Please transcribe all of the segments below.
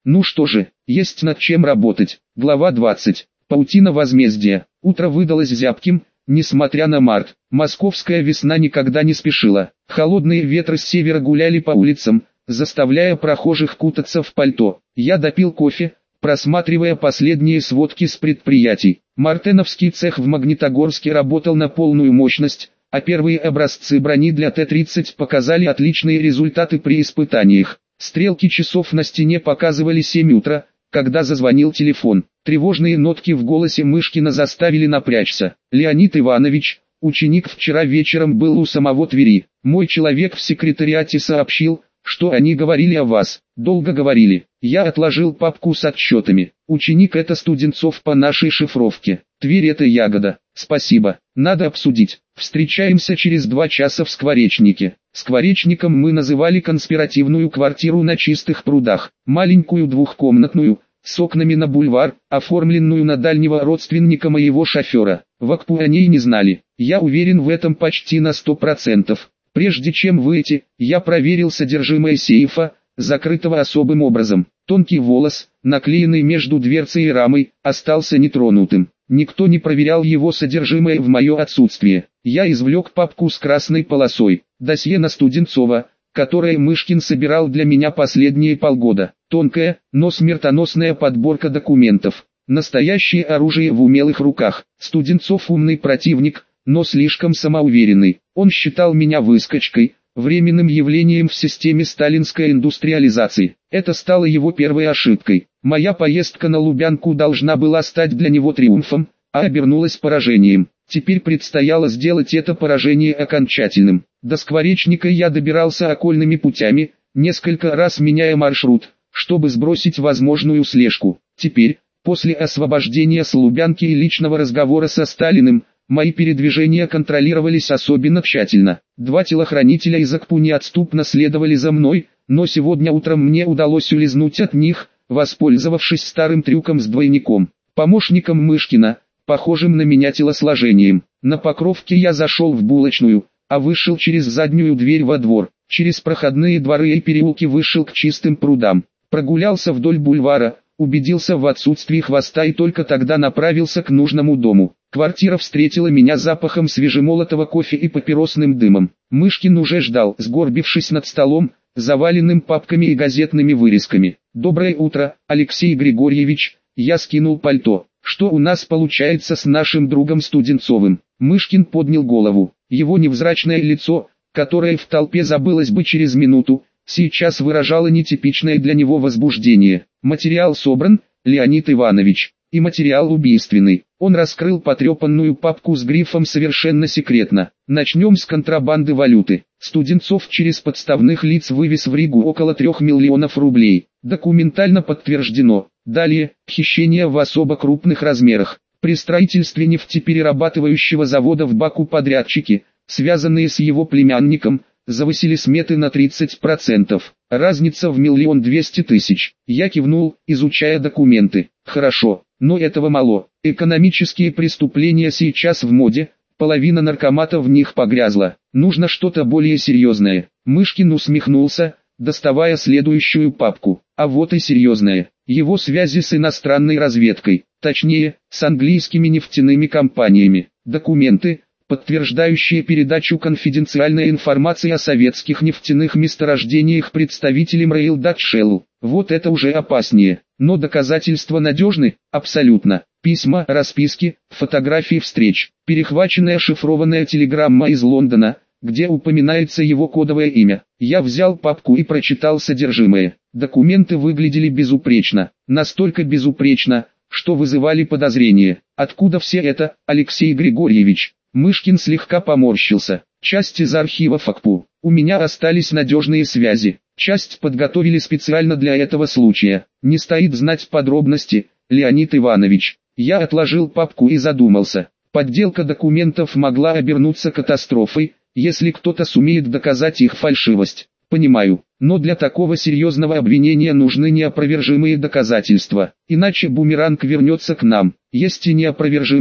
Ну что же, есть над чем работать. Глава 20. Паутина возмездия. Утро выдалось зябким, несмотря на март. Московская весна никогда не спешила. Холодные ветры с севера гуляли по улицам, заставляя прохожих кутаться в пальто. Я допил кофе, просматривая последние сводки с предприятий. Мартеновский цех в Магнитогорске работал на полную мощность, а первые образцы брони для Т-30 показали отличные результаты при испытаниях. Стрелки часов на стене показывали 7 утра, когда зазвонил телефон. Тревожные нотки в голосе Мышкина заставили напрячься. «Леонид Иванович, ученик вчера вечером был у самого Твери. Мой человек в секретариате сообщил, что они говорили о вас. Долго говорили. Я отложил папку с отчетами. Ученик — это Студенцов по нашей шифровке. Тверь — это Ягода. Спасибо. Надо обсудить. Встречаемся через 2 часа в Скворечнике». Скворечником мы называли конспиративную квартиру на Чистых прудах. Маленькую двухкомнатную, с окнами на бульвар, оформленную на дальнего родственника моего шофера. В АКПУ о ней не знали. Я уверен в этом почти на 100%. Прежде чем выйти, я проверил содержимое сейфа, закрытого особым образом. Тонкий волос, наклеенный между дверцей и рамой, остался нетронутым. Никто не проверял его содержимое в мое отсутствие. Я извлек папку с красной полосой, досье на Студенцова, которое Мышкин собирал для меня последние полгода. Тонкая, но смертоносная подборка документов. Настоящее оружие в умелых руках. Студенцов умный противник, но слишком самоуверенный. Он считал меня выскочкой, временным явлением в системе сталинской индустриализации. Это стало его первой ошибкой. Моя поездка на Лубянку должна была стать для него триумфом, а обернулась поражением. Теперь предстояло сделать это поражение окончательным. До Скворечника я добирался окольными путями, несколько раз меняя маршрут, чтобы сбросить возможную слежку. Теперь, после освобождения с Лубянки и личного разговора со Сталиным, мои передвижения контролировались особенно тщательно. 2 телохранителя из АКПУ неотступно следовали за мной, но сегодня утром мне удалось улизнуть от них, воспользовавшись старым трюком с двойником. Помощником Мышкина, похожим на меня телосложением. На Покровке я зашел в булочную, а вышел через заднюю дверь во двор. Через проходные дворы и переулки вышел к Чистым прудам. Прогулялся вдоль бульвара, убедился в отсутствии хвоста и только тогда направился к нужному дому. Квартира встретила меня запахом свежемолотого кофе и папиросным дымом. Мышкин уже ждал, сгорбившись над столом, заваленным папками и газетными вырезками. «Доброе утро, Алексей Григорьевич», я скинул пальто. «Что у нас получается с нашим другом Студенцовым?» Мышкин поднял голову. Его невзрачное лицо, которое в толпе забылось бы через минуту, сейчас выражало нетипичное для него возбуждение. «Материал собран, Леонид Иванович, и материал убийственный». Он раскрыл потрепанную папку с грифом «Совершенно секретно». «Начнем с контрабанды валюты. Студенцов через подставных лиц вывез в Ригу около 3 миллионов рублей. Документально подтверждено. Далее, хищение в особо крупных размерах. При строительстве нефтеперерабатывающего завода в Баку подрядчики, связанные с его племянником, завысили сметы на 30%. Разница в 1 200 000. Я кивнул, изучая документы. Хорошо, но этого мало. Экономические преступления сейчас в моде, половина наркоматов в них погрязла. Нужно что-то более серьезное. Мышкин усмехнулся, доставая следующую папку. А вот и серьезное. Его связи с иностранной разведкой, точнее, с английскими нефтяными компаниями. Документы, подтверждающие передачу конфиденциальной информации о советских нефтяных месторождениях представителям Royal Dutch Shell. Вот это уже опаснее. Но доказательства надежны? Абсолютно. Письма, расписки, фотографии встреч. Перехваченная шифрованная телеграмма из Лондона, где упоминается его кодовое имя. Я взял папку и прочитал содержимое. Документы выглядели безупречно. Настолько безупречно, что вызывали подозрения. Откуда все это, Алексей Григорьевич? Мышкин слегка поморщился. Часть из архивов АКПУ. У меня остались надежные связи. Часть подготовили специально для этого случая. Не стоит знать подробности, Леонид Иванович. Я отложил папку и задумался. Подделка документов могла обернуться катастрофой, если кто-то сумеет доказать их фальшивость. Понимаю, но для такого серьезного обвинения нужны неопровержимые доказательства. Иначе бумеранг вернется к нам. Есть и неопровержимые,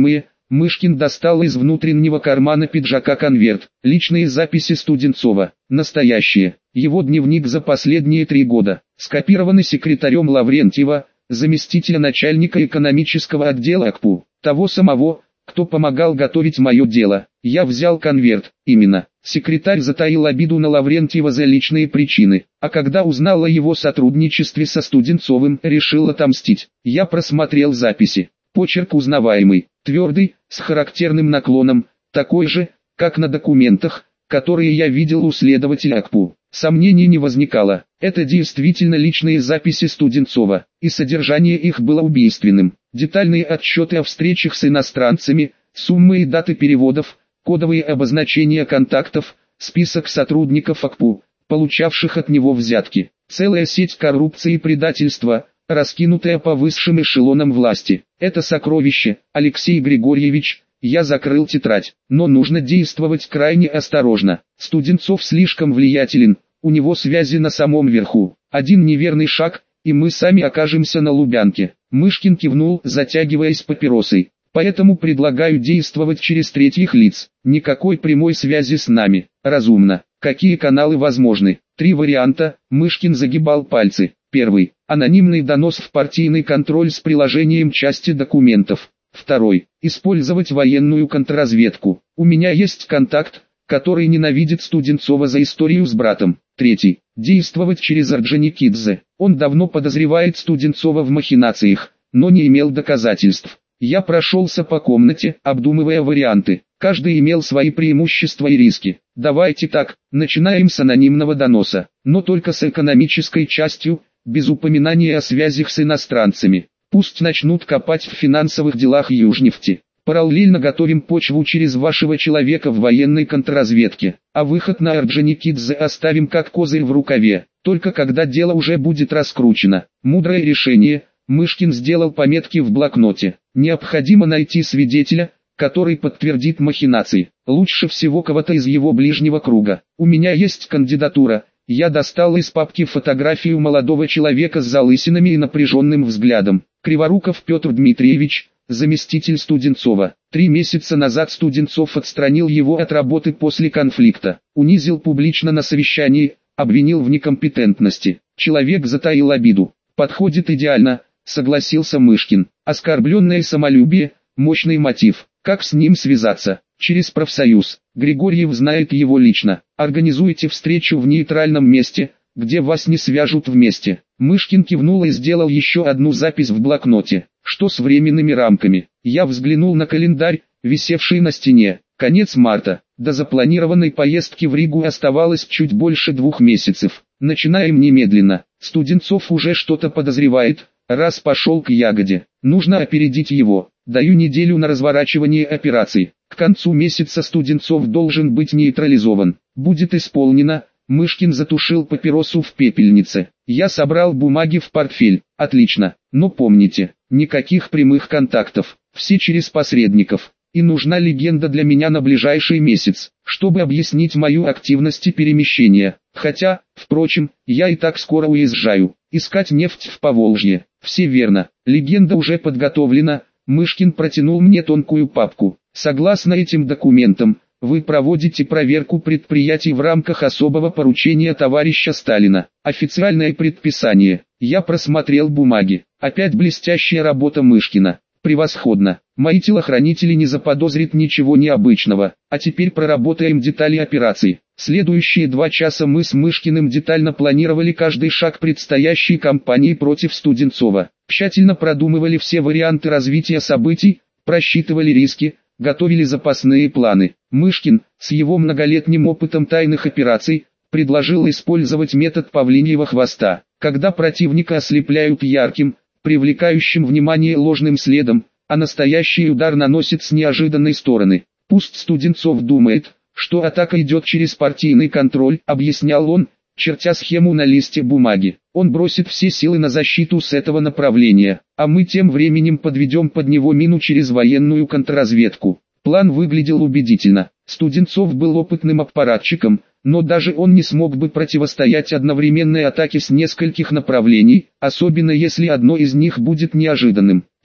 Мышкин достал из внутреннего кармана пиджака конверт. Личные записи Студенцова. Настоящие. Его дневник за последние 3 года. Скопированы секретарем Лаврентьева, заместителя начальника экономического отдела АКПУ. Того самого, кто помогал готовить мое дело. Я взял конверт. Именно. Секретарь затаил обиду на Лаврентьева за личные причины, а когда узнал о его сотрудничестве со Студенцовым, решил отомстить. Я просмотрел записи. Почерк узнаваемый, твердый, с характерным наклоном, такой же, как на документах, которые я видел у следователя АКПУ. Сомнений не возникало. Это действительно личные записи Студенцова, и содержание их было убийственным. Детальные отчеты о встречах с иностранцами, суммы и даты переводов, кодовые обозначения контактов, список сотрудников АКПУ, получавших от него взятки. Целая сеть коррупции и предательства, раскинутая по высшим эшелонам власти. Это сокровище, Алексей Григорьевич. Я закрыл тетрадь, но нужно действовать крайне осторожно. Студенцов слишком влиятелен, у него связи на самом верху. Один неверный шаг, и мы сами окажемся на Лубянке. Мышкин кивнул, затягиваясь папиросой. Поэтому предлагаю действовать через третьих лиц. Никакой прямой связи с нами. Разумно. Какие каналы возможны? 3 варианта. Мышкин загибал пальцы. Первый. Анонимный донос в партийный контроль с приложением части документов. Второй. Использовать военную контрразведку. У меня есть контакт, который ненавидит Студенцова за историю с братом. Третий. Действовать через Орджоникидзе. Он давно подозревает Студенцова в махинациях, но не имел доказательств. Я прошелся по комнате, обдумывая варианты. Каждый имел свои преимущества и риски. Давайте так, начинаем с анонимного доноса, но только с экономической частью, без упоминания о связях с иностранцами. Пусть начнут копать в финансовых делах Южнефти. Параллельно готовим почву через вашего человека в военной контрразведке, а выход на Орджоникидзе оставим как козырь в рукаве, только когда дело уже будет раскручено. Мудрое решение. Мышкин сделал пометки в блокноте. Необходимо найти свидетеля, который подтвердит махинации. Лучше всего кого-то из его ближнего круга. У меня есть кандидатура. Я достал из папки фотографию молодого человека с залысинами и напряженным взглядом. Криворуков Петр Дмитриевич, заместитель Студенцова. 3 месяца назад Студенцов отстранил его от работы после конфликта. Унизил публично на совещании, обвинил в некомпетентности. Человек затаил обиду. Подходит идеально, согласился Мышкин. Оскорбленное самолюбие, мощный мотив. Как с ним связаться? Через профсоюз. Григорьев знает его лично. Организуйте встречу в нейтральном месте, где вас не свяжут вместе. Мышкин кивнул и сделал еще одну запись в блокноте. Что с временными рамками? Я взглянул на календарь, висевший на стене. Конец марта. До запланированной поездки в Ригу оставалось чуть больше 2 месяцев. Начинаем немедленно. Студенцов уже что-то подозревает, раз пошел к Ягоде. Нужно опередить его. Даю неделю на разворачивание операций. К концу месяца Студенцов должен быть нейтрализован. Будет исполнено. Мышкин затушил папиросу в пепельнице. Я собрал бумаги в портфель. Отлично. Но помните, никаких прямых контактов. Все через посредников. И нужна легенда для меня на ближайший месяц, чтобы объяснить мою активность и перемещение. Хотя, впрочем, я и так скоро уезжаю. Искать нефть в Поволжье. Все верно. Легенда уже подготовлена. Мышкин протянул мне тонкую папку. Согласно этим документам, вы проводите проверку предприятий в рамках особого поручения товарища Сталина. Официальное предписание. Я просмотрел бумаги. Опять блестящая работа Мышкина. Превосходно. Мои телохранители не заподозрят ничего необычного. А теперь проработаем детали операции. Следующие 2 часа мы с Мышкиным детально планировали каждый шаг предстоящей кампании против Студенцова. Тщательно продумывали все варианты развития событий, просчитывали риски, готовили запасные планы. Мышкин, с его многолетним опытом тайных операций, предложил использовать метод павлиньего хвоста. Когда противника ослепляют ярким, привлекающим внимание ложным следом, а настоящий удар наносит с неожиданной стороны. Пусть Студенцов думает, что атака идет через партийный контроль, объяснял он, чертя схему на листе бумаги. Он бросит все силы на защиту с этого направления, а мы тем временем подведем под него мину через военную контрразведку. План выглядел убедительно. Студенцов был опытным аппаратчиком, но даже он не смог бы противостоять одновременной атаке с нескольких направлений, особенно если одно из них будет неожиданным.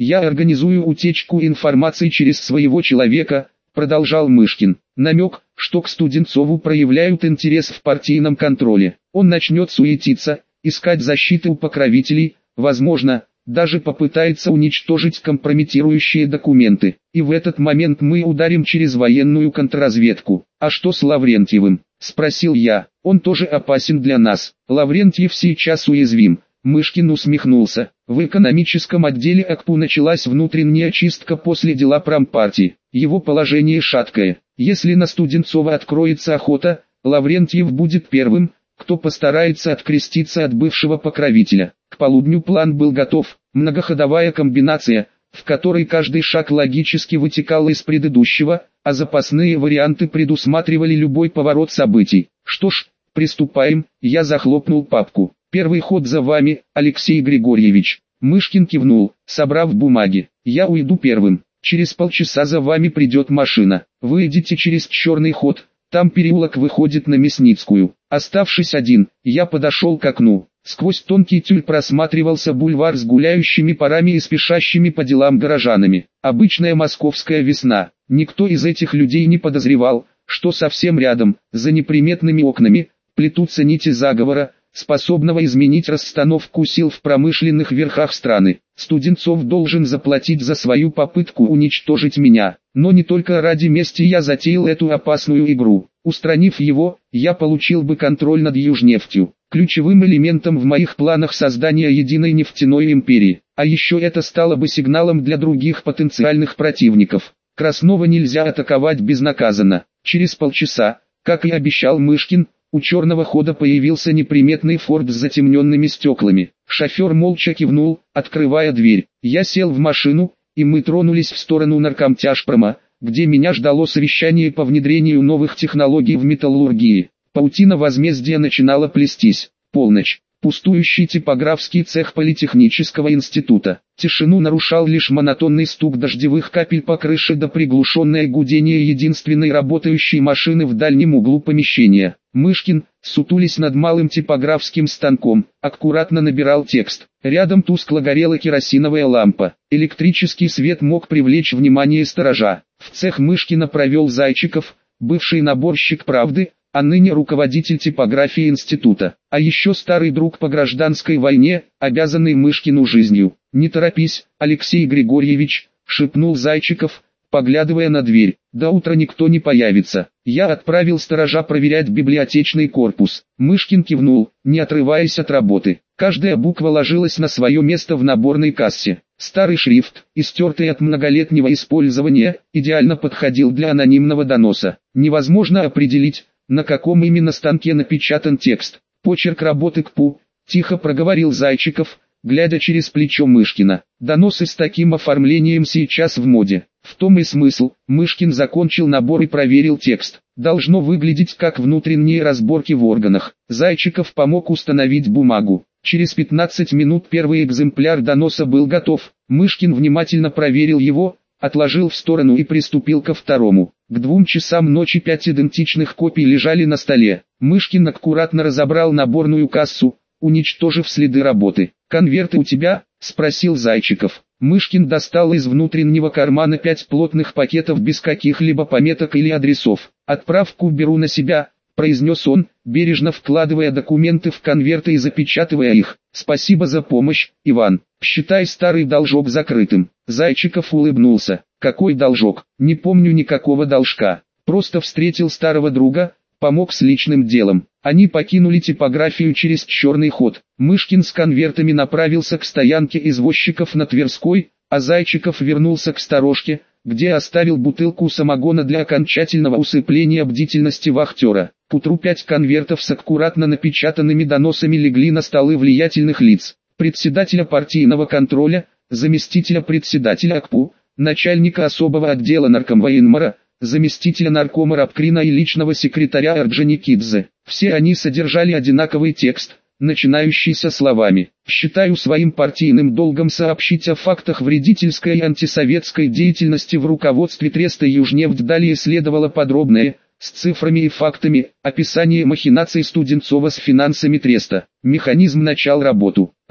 Я организую утечку информации через своего человека, продолжал Мышкин. Намек, что к Студенцову проявляют интерес в партийном контроле. Он начнет суетиться, искать защиты у покровителей, возможно, даже попытается уничтожить компрометирующие документы. И в этот момент мы ударим через военную контрразведку. А что с Лаврентьевым? Спросил я. Он тоже опасен для нас. Лаврентьев сейчас уязвим. Мышкин усмехнулся. В экономическом отделе АКПУ началась внутренняя чистка после дела промпартии. Его положение шаткое. Если на Студенцова откроется охота, Лаврентьев будет первым, кто постарается откреститься от бывшего покровителя. К полудню план был готов, многоходовая комбинация, в которой каждый шаг логически вытекал из предыдущего, а запасные варианты предусматривали любой поворот событий. Что ж, приступаем. Я захлопнул папку. Первый ход за вами, Алексей Григорьевич. Мышкин кивнул, собрав бумаги. Я уйду первым. Через полчаса за вами придет машина. Вы идите через черный ход, там переулок выходит на Мясницкую. Оставшись один, я подошел к окну. Сквозь тонкий тюль просматривался бульвар с гуляющими парами и спешащими по делам горожанами. Обычная московская весна. Никто из этих людей не подозревал, что совсем рядом, за неприметными окнами, плетутся нити заговора, способного изменить расстановку сил в промышленных верхах страны. Студенцов должен заплатить за свою попытку уничтожить меня. Но не только ради мести я затеял эту опасную игру. Устранив его, я получил бы контроль над Южнефтью, ключевым элементом в моих планах создания единой нефтяной империи. А еще это стало бы сигналом для других потенциальных противников. Краснова нельзя атаковать безнаказанно. Через полчаса, как и обещал Мышкин, у черного хода появился неприметный форд с затемненными стеклами. Шофер молча кивнул, открывая дверь. Я сел в машину, и мы тронулись в сторону Наркомтяжпрома, где меня ждало совещание по внедрению новых технологий в металлургии. Паутина возмездия начинала плестись. Полночь. Пустующий типографский цех Политехнического института. Тишину нарушал лишь монотонный стук дождевых капель по крыше да приглушенное гудение единственной работающей машины в дальнем углу помещения. Мышкин, сутулясь над малым типографским станком, аккуратно набирал текст. Рядом тускло горела керосиновая лампа. Электрический свет мог привлечь внимание сторожа. В цех Мышкина провел Зайчиков, бывший наборщик «Правды», а ныне руководитель типографии института, а еще старый друг по гражданской войне, обязанный Мышкину жизнью. «Не торопись, Алексей Григорьевич», — шепнул Зайчиков, поглядывая на дверь. «До утра никто не появится». Я отправил сторожа проверять библиотечный корпус. Мышкин кивнул, не отрываясь от работы. Каждая буква ложилась на свое место в наборной кассе. Старый шрифт, истертый от многолетнего использования, идеально подходил для анонимного доноса. Невозможно определить, на каком именно станке напечатан текст. «Почерк работы КПУ», — тихо проговорил Зайчиков, глядя через плечо Мышкина. «Доносы с таким оформлением сейчас в моде». В том и смысл. Мышкин закончил набор и проверил текст. Должно выглядеть как внутренние разборки в органах. Зайчиков помог установить бумагу. Через 15 минут первый экземпляр доноса был готов. Мышкин внимательно проверил его, отложил в сторону и приступил ко второму. К 2 часам ночи 5 идентичных копий лежали на столе. Мышкин аккуратно разобрал наборную кассу, уничтожив следы работы. «Конверты у тебя?» — спросил Зайчиков. Мышкин достал из внутреннего кармана 5 плотных пакетов без каких-либо пометок или адресов. «Отправку беру на себя», — произнес он, бережно вкладывая документы в конверты и запечатывая их. «Спасибо за помощь, Иван. Считай старый должок закрытым». Зайчиков улыбнулся. «Какой должок? Не помню никакого должка. Просто встретил старого друга, помог с личным делом». Они покинули типографию через черный ход. Мышкин с конвертами направился к стоянке извозчиков на Тверской, а Зайчиков вернулся к сторожке, где оставил бутылку самогона для окончательного усыпления бдительности вахтера. К утру 5 конвертов с аккуратно напечатанными доносами легли на столы влиятельных лиц. Председателя партийного контроля, заместителя председателя АКПУ, начальника особого отдела наркомвоенмора, заместителя наркома Рабкрина и личного секретаря Орджоникидзе. Все они содержали одинаковый текст, начинающийся словами: «Считаю своим партийным долгом сообщить о фактах вредительской и антисоветской деятельности в руководстве Треста Южнефть». Далее следовало подробное, с цифрами и фактами, описание махинаций Студенцова с финансами Треста. Механизм начал работу.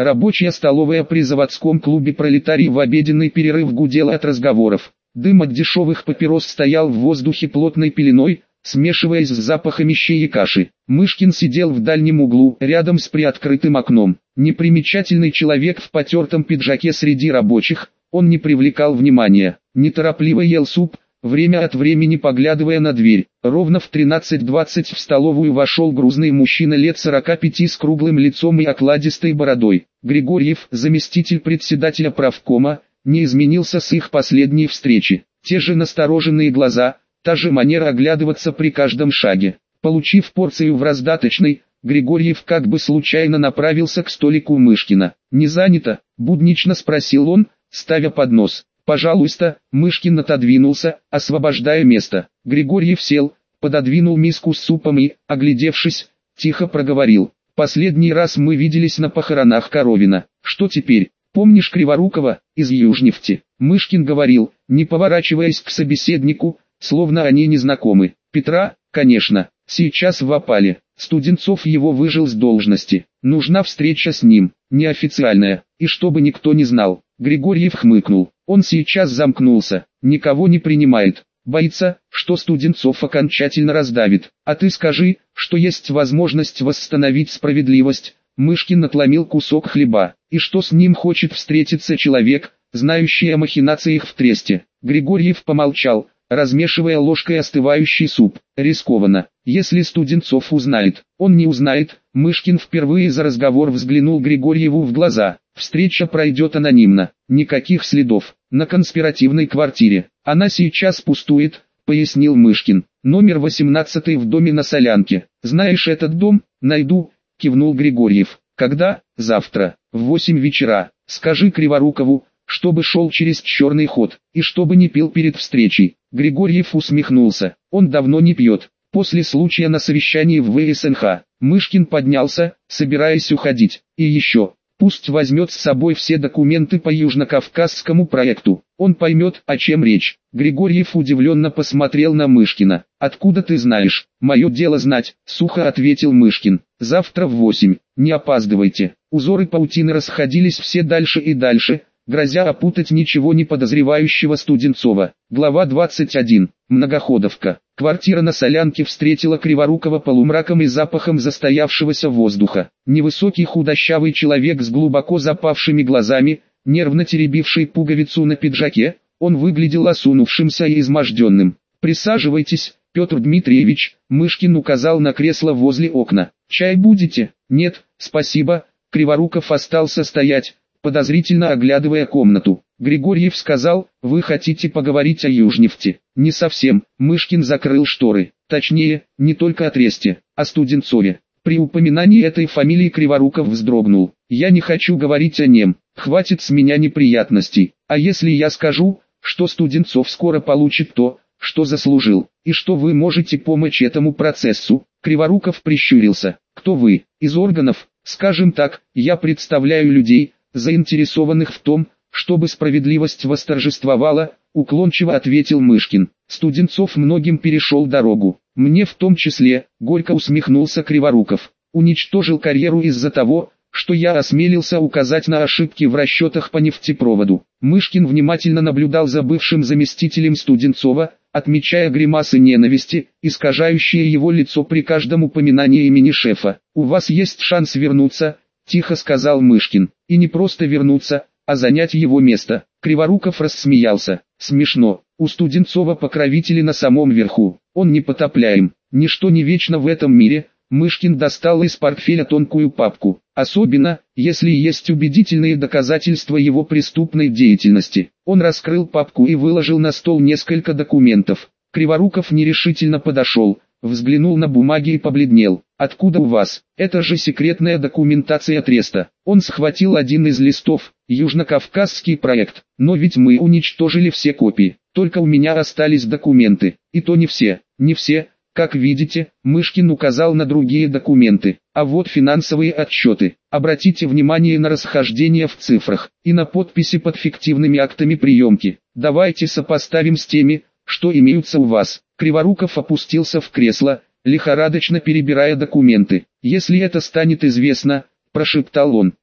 Рабочая столовая при заводском клубе «Пролетарий» в обеденный перерыв гудела от разговоров. Дым от дешевых папирос стоял в воздухе плотной пеленой, смешиваясь с запахами щей и каши. Мышкин сидел в дальнем углу, рядом с приоткрытым окном. Непримечательный человек в потертом пиджаке среди рабочих, он не привлекал внимания. Неторопливо ел суп, время от времени поглядывая на дверь. Ровно в 13:20 в столовую вошел грузный мужчина лет 45 с круглым лицом и окладистой бородой. Григорьев, заместитель председателя правкома, не изменился с их последней встречи. Те же настороженные глаза, та же манера оглядываться при каждом шаге. Получив порцию в раздаточной, Григорьев как бы случайно направился к столику Мышкина. «Не занято?» – буднично спросил он, ставя поднос. «Пожалуйста». Мышкин отодвинулся, освобождая место. Григорьев сел, пододвинул миску с супом и, оглядевшись, тихо проговорил. «Последний раз мы виделись на похоронах Коровина. Что теперь? Помнишь Криворукова, из Южнефти?» Мышкин говорил, не поворачиваясь к собеседнику, словно они не знакомы. «Петра, конечно, сейчас в опале. Студенцов его выжил с должности. Нужна встреча с ним, неофициальная, и чтобы никто не знал». Григорьев хмыкнул. Он сейчас замкнулся, никого не принимает. Боится, что Студенцов окончательно раздавит. А ты скажи, что есть возможность восстановить справедливость. Мышкин отломил кусок хлеба. И что с ним хочет встретиться человек, знающий о махинациях в тресте. Григорьев помолчал, размешивая ложкой остывающий суп. Рискованно. Если Студенцов узнает, он не узнает. Мышкин впервые за разговор взглянул Григорьеву в глаза. Встреча пройдет анонимно. Никаких следов. На конспиративной квартире. Она сейчас пустует, пояснил Мышкин. Номер 18 в доме на Солянке. Знаешь этот дом? Найду, кивнул Григорьев. Когда? Завтра, в 8 вечера. Скажи Криворукову, чтобы шел через черный ход, и чтобы не пил перед встречей. Григорьев усмехнулся. Он давно не пьет. После случая на совещании в ВСНХ, Мышкин поднялся, собираясь уходить. И еще, пусть возьмет с собой все документы по южнокавказскому проекту. Он поймет, о чем речь. Григорьев удивленно посмотрел на Мышкина. «Откуда ты знаешь?» «Мое дело знать», — сухо ответил Мышкин. «Завтра в 8, не опаздывайте». Узоры паутины расходились все дальше и дальше, грозя опутать ничего не подозревающего Студенцова. Глава 21. Многоходовка. Квартира на Солянке встретила Криворукова полумраком и запахом застоявшегося воздуха. Невысокий худощавый человек с глубоко запавшими глазами, нервно теребивший пуговицу на пиджаке, он выглядел осунувшимся и изможденным. «Присаживайтесь, Петр Дмитриевич», — Мышкин указал на кресло возле окна. «Чай будете?» «Нет, спасибо». Криворуков остался стоять, подозрительно оглядывая комнату. Григорьев сказал: «Вы хотите поговорить о Южнефти?» «Не совсем». Мышкин закрыл шторы. Точнее, не только о тресте, о Студенцове. При упоминании этой фамилии Криворуков вздрогнул. «Я не хочу говорить о нем. Хватит с меня неприятностей. А если я скажу, что Студенцов скоро получит то, что заслужил, и что вы можете помочь этому процессу?» Криворуков прищурился. «Кто вы? Из органов?» «Скажем так, я представляю людей, заинтересованных в том, чтобы справедливость восторжествовала», — уклончиво ответил Мышкин. «Студенцов многим перешел дорогу. Мне в том числе», — горько усмехнулся Криворуков. «Уничтожил карьеру из-за того, что я осмелился указать на ошибки в расчетах по нефтепроводу». Мышкин внимательно наблюдал за бывшим заместителем Студенцова, отмечая гримасы ненависти, искажающие его лицо при каждом упоминании имени шефа. «У вас есть шанс вернуться», — тихо сказал Мышкин. «И не просто вернуться, а занять его место». Криворуков рассмеялся. «Смешно. У Студенцова покровители на самом верху. Он непотопляем. Ничто не вечно в этом мире». Мышкин достал из портфеля тонкую папку. «Особенно, если есть убедительные доказательства его преступной деятельности». Он раскрыл папку и выложил на стол несколько документов. Криворуков нерешительно подошел, взглянул на бумаги и побледнел. «Откуда у вас? Это же секретная документация треста». Он схватил один из листов. «Южнокавказский проект. Но ведь мы уничтожили все копии. Только у меня остались документы. И то не все. Не все. Как видите», — Мышкин указал на другие документы. «А вот финансовые отчеты. Обратите внимание на расхождения в цифрах и на подписи под фиктивными актами приемки. Давайте сопоставим с теми, что имеются у вас». Криворуков опустился в кресло, лихорадочно перебирая документы. «Если это станет известно», — прошептал он,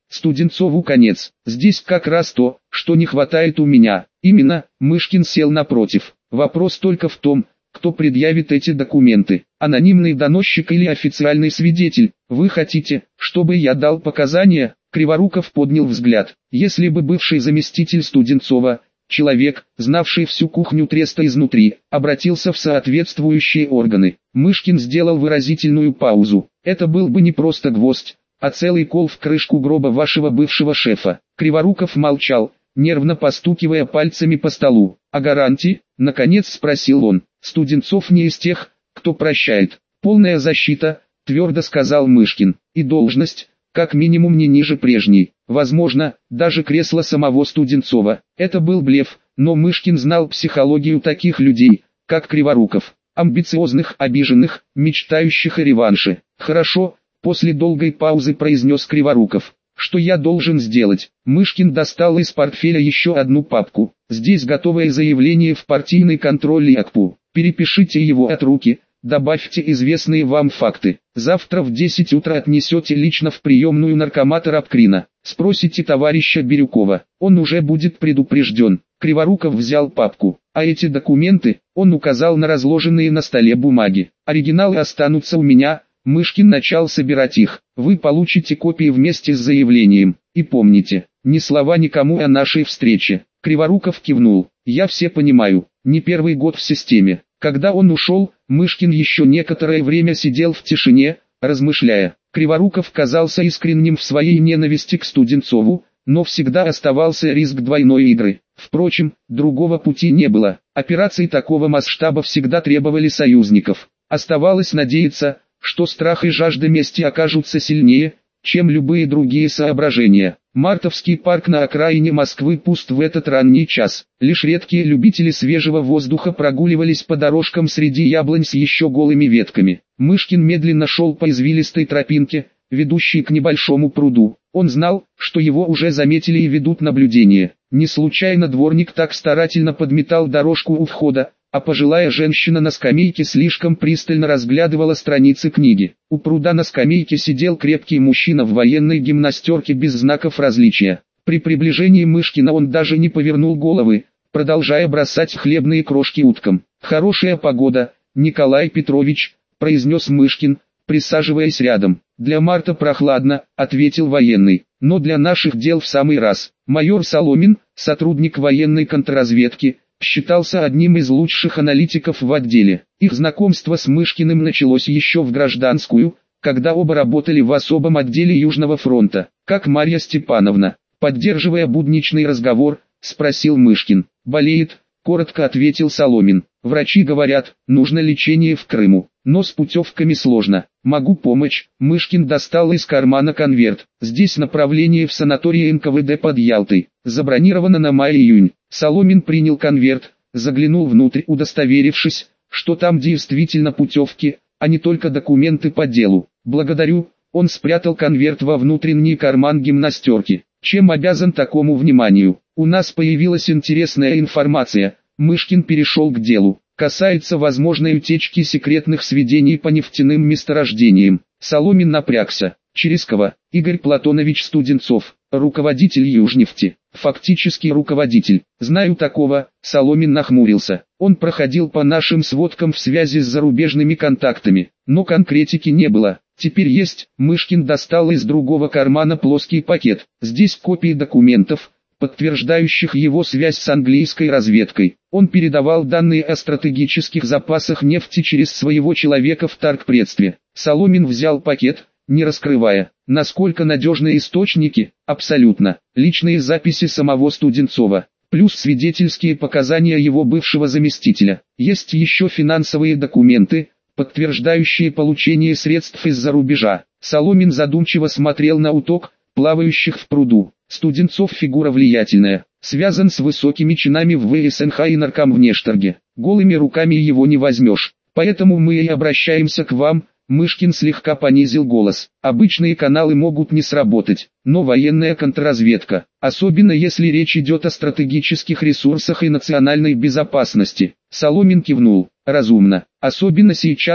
Студенцову конец. Здесь как раз то, что не хватает у меня. Именно, Мышкин сел напротив. Вопрос только в том, кто предъявит эти документы. Анонимный доносчик или официальный свидетель. Вы хотите, чтобы я дал показания? Криворуков поднял взгляд. Если бы бывший заместитель Студенцова, человек, знавший всю кухню треста изнутри, обратился в соответствующие органы. Мышкин сделал выразительную паузу. Это был бы не просто гвоздь, а целый кол в крышку гроба вашего бывшего шефа. Криворуков молчал, нервно постукивая пальцами по столу. «А гарантии?» — наконец спросил он. «Студенцов не из тех, кто прощает. Полная защита», — твердо сказал Мышкин. «И должность, как минимум не ниже прежней. Возможно, даже кресло самого Студенцова». Это был блеф, но Мышкин знал психологию таких людей, как Криворуков. Амбициозных, обиженных, мечтающих о реванше. «Хорошо», — после долгой паузы произнес Криворуков. «Что я должен сделать?» Мышкин достал из портфеля еще одну папку. «Здесь готовое заявление в партийный контроль ЯКПУ. Перепишите его от руки, добавьте известные вам факты. Завтра в 10 утра отнесете лично в приемную наркомата Рабкрина. Спросите товарища Бирюкова, он уже будет предупрежден». Криворуков взял папку. «А эти документы?» Он указал на разложенные на столе бумаги. «Оригиналы останутся у меня». Мышкин начал собирать их. «Вы получите копии вместе с заявлением. И помните, ни слова никому о нашей встрече». Криворуков кивнул. «Я все понимаю, не первый год в системе». Когда он ушел, Мышкин еще некоторое время сидел в тишине, размышляя. Криворуков казался искренним в своей ненависти к Студенцову, но всегда оставался риск двойной игры. Впрочем, другого пути не было. Операции такого масштаба всегда требовали союзников. Оставалось надеяться, что страх и жажда мести окажутся сильнее, чем любые другие соображения. Мартовский парк на окраине Москвы пуст в этот ранний час. Лишь редкие любители свежего воздуха прогуливались по дорожкам среди яблонь с еще голыми ветками. Мышкин медленно шел по извилистой тропинке, ведущей к небольшому пруду. Он знал, что его уже заметили и ведут наблюдение. Не случайно дворник так старательно подметал дорожку у входа, а пожилая женщина на скамейке слишком пристально разглядывала страницы книги. У пруда на скамейке сидел крепкий мужчина в военной гимнастерке без знаков различия. При приближении Мышкина он даже не повернул головы, продолжая бросать хлебные крошки уткам. «Хорошая погода, Николай Петрович», — произнес Мышкин, присаживаясь рядом. «Для марта прохладно», — ответил военный, — «но для наших дел в самый раз». Майор Соломин, сотрудник военной контрразведки, считался одним из лучших аналитиков в отделе. Их знакомство с Мышкиным началось еще в гражданскую, когда оба работали в особом отделе Южного фронта. «Как Марья Степановна?» Поддерживая будничный разговор, спросил Мышкин. «Болеет», — коротко ответил Соломин. «Врачи говорят, нужно лечение в Крыму, но с путевками сложно. Могу помочь». Мышкин достал из кармана конверт. «Здесь направление в санаторий НКВД под Ялтой. Забронировано на май-июнь». Соломин принял конверт, заглянул внутрь, удостоверившись, что там действительно путевки, а не только документы по делу. «Благодарю». Он спрятал конверт во внутренний карман гимнастерки. «Чем обязан такому вниманию? У нас появилась интересная информация». Мышкин перешел к делу. «Касается возможной утечки секретных сведений по нефтяным месторождениям». Соломин напрягся. «Через кого?» «Игорь Платонович Студенцов, руководитель Южнефти». «Фактически руководитель». «Знаю такого», — Соломин нахмурился. «Он проходил по нашим сводкам в связи с зарубежными контактами, но конкретики не было. Теперь есть». Мышкин достал из другого кармана плоский пакет. «Здесь копии документов, подтверждающих его связь с английской разведкой. Он передавал данные о стратегических запасах нефти через своего человека в торгпредстве». Соломин взял пакет, не раскрывая. «Насколько надежны источники?» «Абсолютно. Личные записи самого Студенцова, плюс свидетельские показания его бывшего заместителя. Есть еще финансовые документы, подтверждающие получение средств из-за рубежа». Соломин задумчиво смотрел на уток, плавающих в пруду. «Студенцов фигура влиятельная, связан с высокими чинами в ВСНХ и Наркомвнешторге. Голыми руками его не возьмешь, поэтому мы и обращаемся к вам». Мышкин слегка понизил голос. «Обычные каналы могут не сработать, но военная контрразведка, особенно если речь идет о стратегических ресурсах и национальной безопасности». Соломин кивнул. «Разумно, особенно сейчас,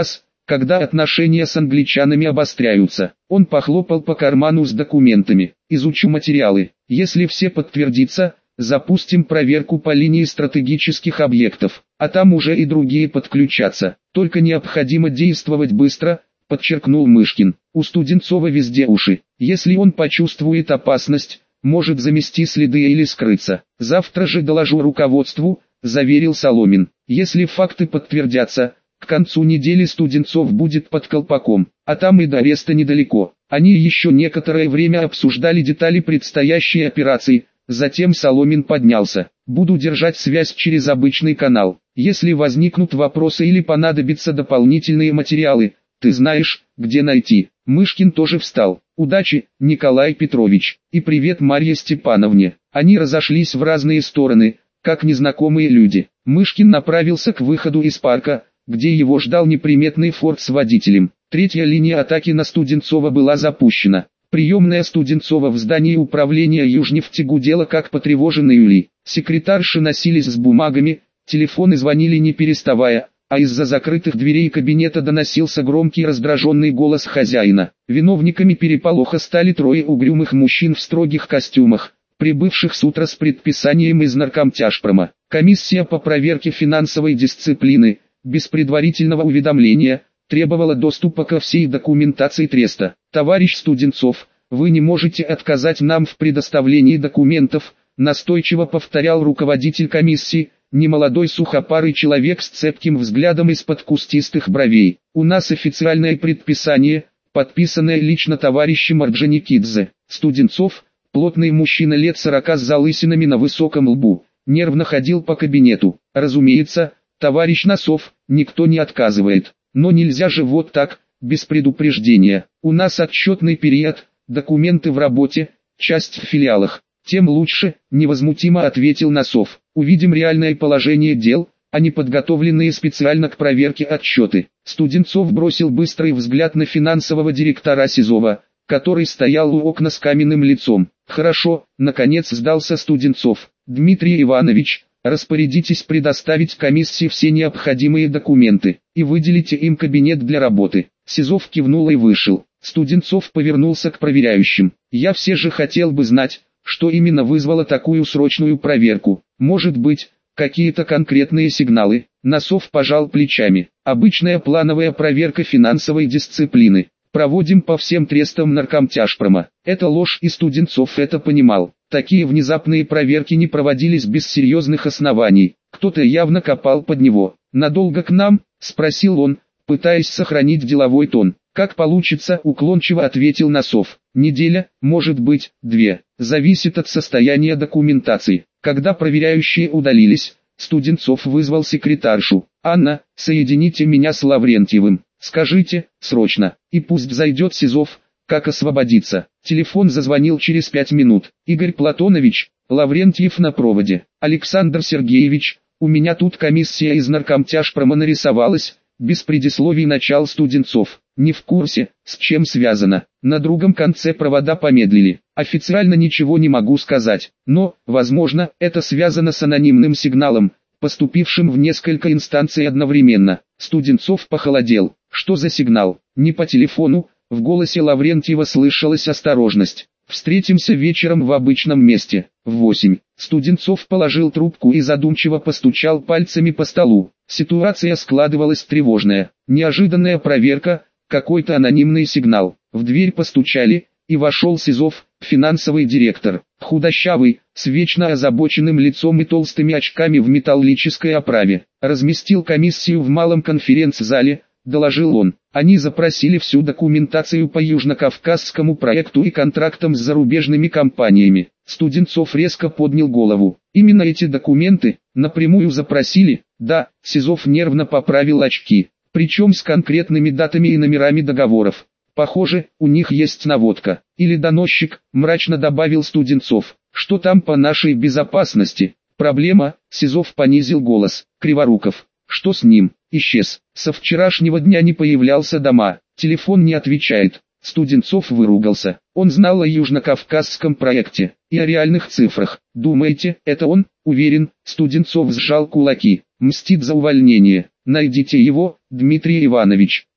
когда отношения с англичанами обостряются. Он похлопал по карману с документами. Изучу материалы. Если все подтвердится, запустим проверку по линии стратегических объектов, а там уже и другие подключатся. Только необходимо действовать быстро, подчеркнул Мышкин. У Студенцова везде уши. Если он почувствует опасность, может замести следы или скрыться. Завтра же доложу руководству, заверил Соломин. Если факты подтвердятся, к концу недели Студенцов будет под колпаком, а там и до ареста недалеко. Они еще некоторое время обсуждали детали предстоящей операции. Затем Соломин поднялся. Буду держать связь через обычный канал. Если возникнут вопросы или понадобятся дополнительные материалы, ты знаешь, где найти. Мышкин тоже встал. Удачи, Николай Петрович, и привет Марье Степановне. Они разошлись в разные стороны, как незнакомые люди. Мышкин направился к выходу из парка, где его ждал неприметный форт с водителем. Третья линия атаки на Студенцова была запущена. Приемная Студенцова в здании управления Южнефти гудела как потревоженный улей. Секретарши носились с бумагами, телефоны звонили не переставая, а из-за закрытых дверей кабинета доносился громкий раздраженный голос хозяина. Виновниками переполоха стали трое угрюмых мужчин в строгих костюмах, прибывших с утра с предписанием из Наркомтяжпрома. Комиссия по проверке финансовой дисциплины, без предварительного уведомления, требовала доступа ко всей документации треста. «Товарищ Студенцов, вы не можете отказать нам в предоставлении документов», настойчиво повторял руководитель комиссии, немолодой сухопарый человек с цепким взглядом из-под кустистых бровей. «У нас официальное предписание, подписанное лично товарищем Орджоникидзе». Студенцов, плотный мужчина лет 40 с залысинами на высоком лбу, нервно ходил по кабинету. «Разумеется, товарищ Носов, никто не отказывает. Но нельзя же вот так, без предупреждения. У нас отчетный период, документы в работе, часть в филиалах. Тем лучше», невозмутимо ответил Носов. «Увидим реальное положение дел, а не подготовленные специально к проверке отчеты». Студенцов бросил быстрый взгляд на финансового директора Сизова, который стоял у окна с каменным лицом. «Хорошо», наконец сдался Студенцов. «Дмитрий Иванович, распорядитесь предоставить комиссии все необходимые документы, и выделите им кабинет для работы». Сизов кивнул и вышел. Студенцов повернулся к проверяющим. «Я все же хотел бы знать, что именно вызвало такую срочную проверку. Может быть, какие-то конкретные сигналы?» Носов пожал плечами. «Обычная плановая проверка финансовой дисциплины. Проводим по всем трестам Наркомтяжпрома». Это ложь, и Студенцов это понимал. Такие внезапные проверки не проводились без серьезных оснований. Кто-то явно копал под него. «Надолго к нам?» – спросил он, пытаясь сохранить деловой тон. «Как получится», – уклончиво ответил Носов. «Неделя, может быть, 2. Зависит от состояния документации». Когда проверяющие удалились, Студенцов вызвал секретаршу. «Анна, соедините меня с Лаврентьевым. Скажите, срочно, и пусть зайдет Сизов, как освободиться». Телефон зазвонил через 5 минут. «Игорь Платонович, Лаврентьев на проводе. Александр Сергеевич, у меня тут комиссия из Наркомтяжпрома нарисовалась», без предисловий начал Студенцов. «Не в курсе, с чем связано». На другом конце провода помедлили. «Официально ничего не могу сказать, но, возможно, это связано с анонимным сигналом, поступившим в несколько инстанций одновременно». Студенцов похолодел. «Что за сигнал?» «Не по телефону», в голосе Лаврентьева слышалась осторожность. «Встретимся вечером в обычном месте, в 8. Студенцов положил трубку и задумчиво постучал пальцами по столу. Ситуация складывалась тревожная. Неожиданная проверка, какой-то анонимный сигнал. В дверь постучали, и вошел Сизов, финансовый директор. Худощавый, с вечно озабоченным лицом и толстыми очками в металлической оправе. «Разместил комиссию в малом конференц-зале», доложил он. «Они запросили всю документацию по южнокавказскому проекту и контрактам с зарубежными компаниями». Студенцов резко поднял голову. «Именно эти документы, напрямую запросили?» «Да», Сизов нервно поправил очки. «Причем с конкретными датами и номерами договоров. Похоже, у них есть наводка. Или доносчик», мрачно добавил Студенцов. «Что там по нашей безопасности?» «Проблема», Сизов понизил голос. «Криворуков. Что с ним?» «Исчез. Со вчерашнего дня не появлялся дома. Телефон не отвечает». Студенцов выругался. Он знал о южнокавказском проекте и о реальных цифрах. «Думаете, это он?» «Уверен». Студенцов сжал кулаки. «Мстит за увольнение. Найдите его, Дмитрий Иванович».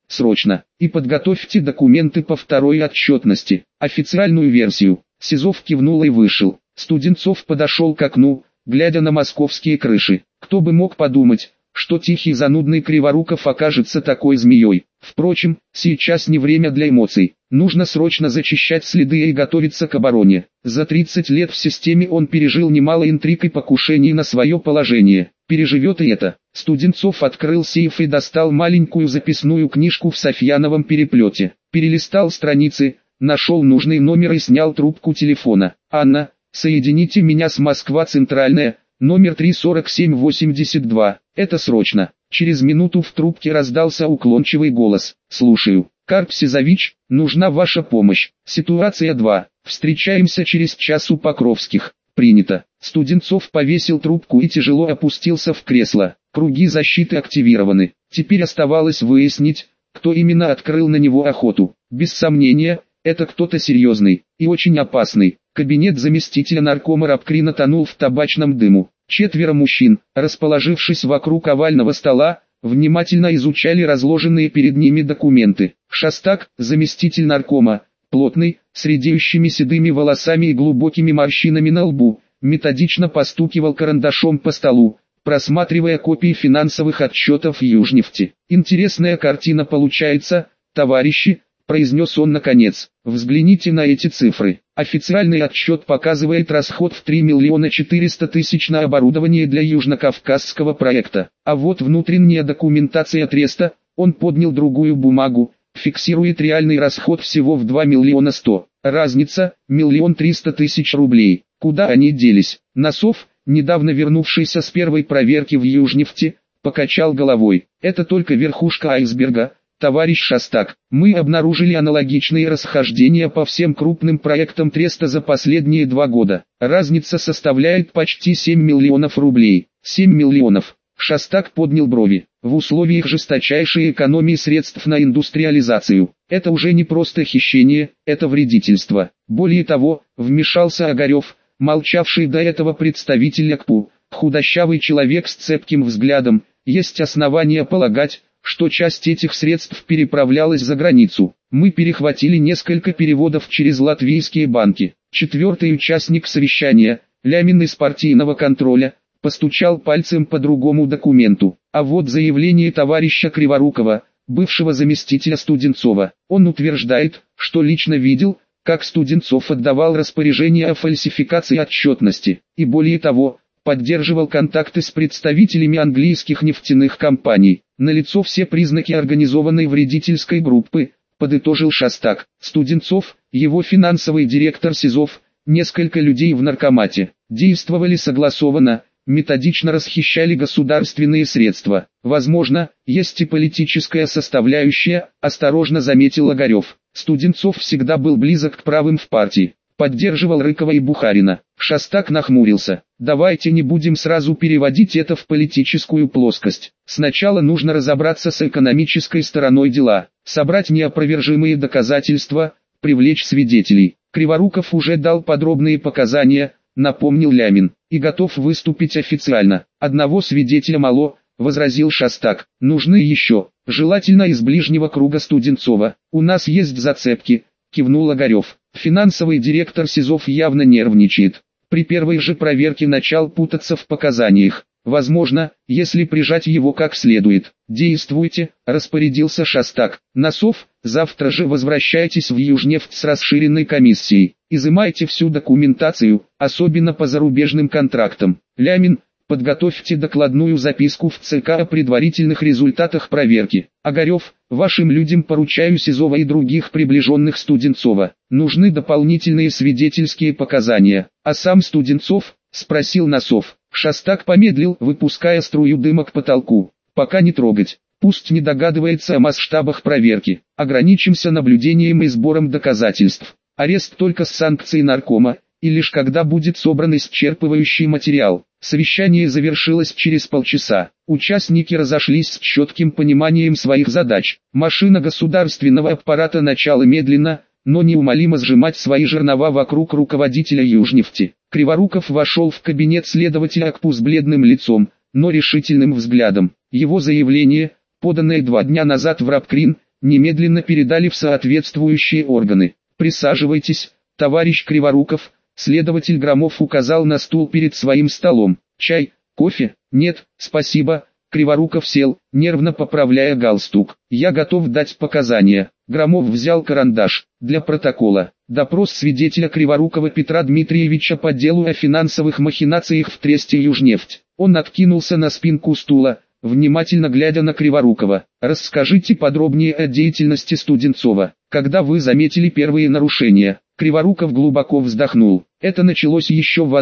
срочно, и подготовьте документы по второй отчетности, официальную версию». Сизов кивнул и вышел. Студенцов подошел к окну, глядя на московские крыши. Кто бы мог подумать, что тихий занудный Криворуков окажется такой змеей. Впрочем, сейчас не время для эмоций. Нужно срочно зачищать следы и готовиться к обороне. За 30 лет в системе он пережил немало интриг и покушений на свое положение. Переживет и это. Студенцов открыл сейф и достал маленькую записную книжку в софьяновом переплете. Перелистал страницы, нашел нужный номер и снял трубку телефона. «Анна, соедините меня с Москва-Центральная, номер 34782. Это срочно». Через минуту в трубке раздался уклончивый голос. «Слушаю. Карп Сизович, нужна ваша помощь. Ситуация 2. Встречаемся через час у Покровских». «Принято». Студенцов повесил трубку и тяжело опустился в кресло. Круги защиты активированы. Теперь оставалось выяснить, кто именно открыл на него охоту. Без сомнения, это кто-то серьезный и очень опасный. Кабинет заместителя наркома Рабкрина тонул в табачном дыму. 4 мужчин, расположившись вокруг овального стола, внимательно изучали разложенные перед ними документы. Шостак, заместитель наркома, плотный, с редеющими седыми волосами и глубокими морщинами на лбу, методично постукивал карандашом по столу, просматривая копии финансовых отчетов Южнефти. «Интересная картина получается, товарищи», — произнес он наконец. «Взгляните на эти цифры. Официальный отчет показывает расход в 3 миллиона 400 тысяч на оборудование для южнокавказского проекта. А вот внутренняя документация треста», он поднял другую бумагу, фиксирует реальный расход всего в 2 миллиона 100. Разница – 1 300 000 рублей. Куда они делись? Носов, недавно вернувшийся с первой проверки в Южнефти, покачал головой. Это только верхушка айсберга. Товарищ Шостак, мы обнаружили аналогичные расхождения по всем крупным проектам треста за последние 2 года. Разница составляет почти 7 миллионов рублей. 7 миллионов. Шостак поднял брови. В условиях жесточайшей экономии средств на индустриализацию. Это уже не просто хищение, это вредительство. Более того, вмешался Огарев, молчавший до этого представитель АКПУ, худощавый человек с цепким взглядом. Есть основания полагать, что часть этих средств переправлялась за границу. Мы перехватили несколько переводов через латвийские банки. 4-й участник совещания, Лямин из партийного контроля, постучал пальцем по другому документу. А вот заявление товарища Криворукова, бывшего заместителя Студенцова. Он утверждает, что лично видел, как Студенцов отдавал распоряжение о фальсификации отчетности, и более того, поддерживал контакты с представителями английских нефтяных компаний. Налицо все признаки организованной вредительской группы, подытожил Шостак. Студенцов, его финансовый директор Сизов, несколько людей в наркомате, действовали согласованно, методично расхищали государственные средства. Возможно, есть и политическая составляющая, осторожно заметил Огарев. Студенцов всегда был близок к правым в партии. Поддерживал Рыкова и Бухарина. Шостак нахмурился. Давайте не будем сразу переводить это в политическую плоскость. Сначала нужно разобраться с экономической стороной дела, собрать неопровержимые доказательства, привлечь свидетелей. Криворуков уже дал подробные показания, напомнил Лямин, и готов выступить официально. Одного свидетеля мало, возразил Шостак. Нужны еще, желательно из ближнего круга Студенцова. У нас есть зацепки, кивнул Огарев. Финансовый директор Сизов явно нервничает. При первой же проверке начал путаться в показаниях. Возможно, если прижать его как следует. Действуйте, распорядился Шостак. Носов, завтра же возвращайтесь в Южнефть с расширенной комиссией. Изымайте всю документацию, особенно по зарубежным контрактам. Лямин, подготовьте докладную записку в ЦК о предварительных результатах проверки. Огарев, вашим людям поручаю Сизова и других приближенных Студенцова. Нужны дополнительные свидетельские показания. А сам Студенцов, спросил Носов. Шостак помедлил, выпуская струю дыма к потолку. Пока не трогать. Пусть не догадывается о масштабах проверки. Ограничимся наблюдением и сбором доказательств. Арест только с санкцией наркома, и лишь когда будет собран исчерпывающий материал. Совещание завершилось через полчаса. Участники разошлись с четким пониманием своих задач. Машина государственного аппарата начала медленно, но неумолимо сжимать свои жернова вокруг руководителя Южнефти. Криворуков вошел в кабинет следователя АКПУ с бледным лицом, но решительным взглядом. Его заявление, поданное 2 дня назад в Рабкрин, немедленно передали в соответствующие органы. «Присаживайтесь, товарищ Криворуков», следователь Громов указал на стул перед своим столом. «Чай, кофе?» «Нет, спасибо». Криворуков сел, нервно поправляя галстук. «Я готов дать показания». Громов взял карандаш. «Для протокола. Допрос свидетеля Криворукова Петра Дмитриевича по делу о финансовых махинациях в тресте «Южнефть». Он откинулся на спинку стула, внимательно глядя на Криворукова. «Расскажите подробнее о деятельности Студенцова. Когда вы заметили первые нарушения?» Криворуков глубоко вздохнул. «Это началось еще в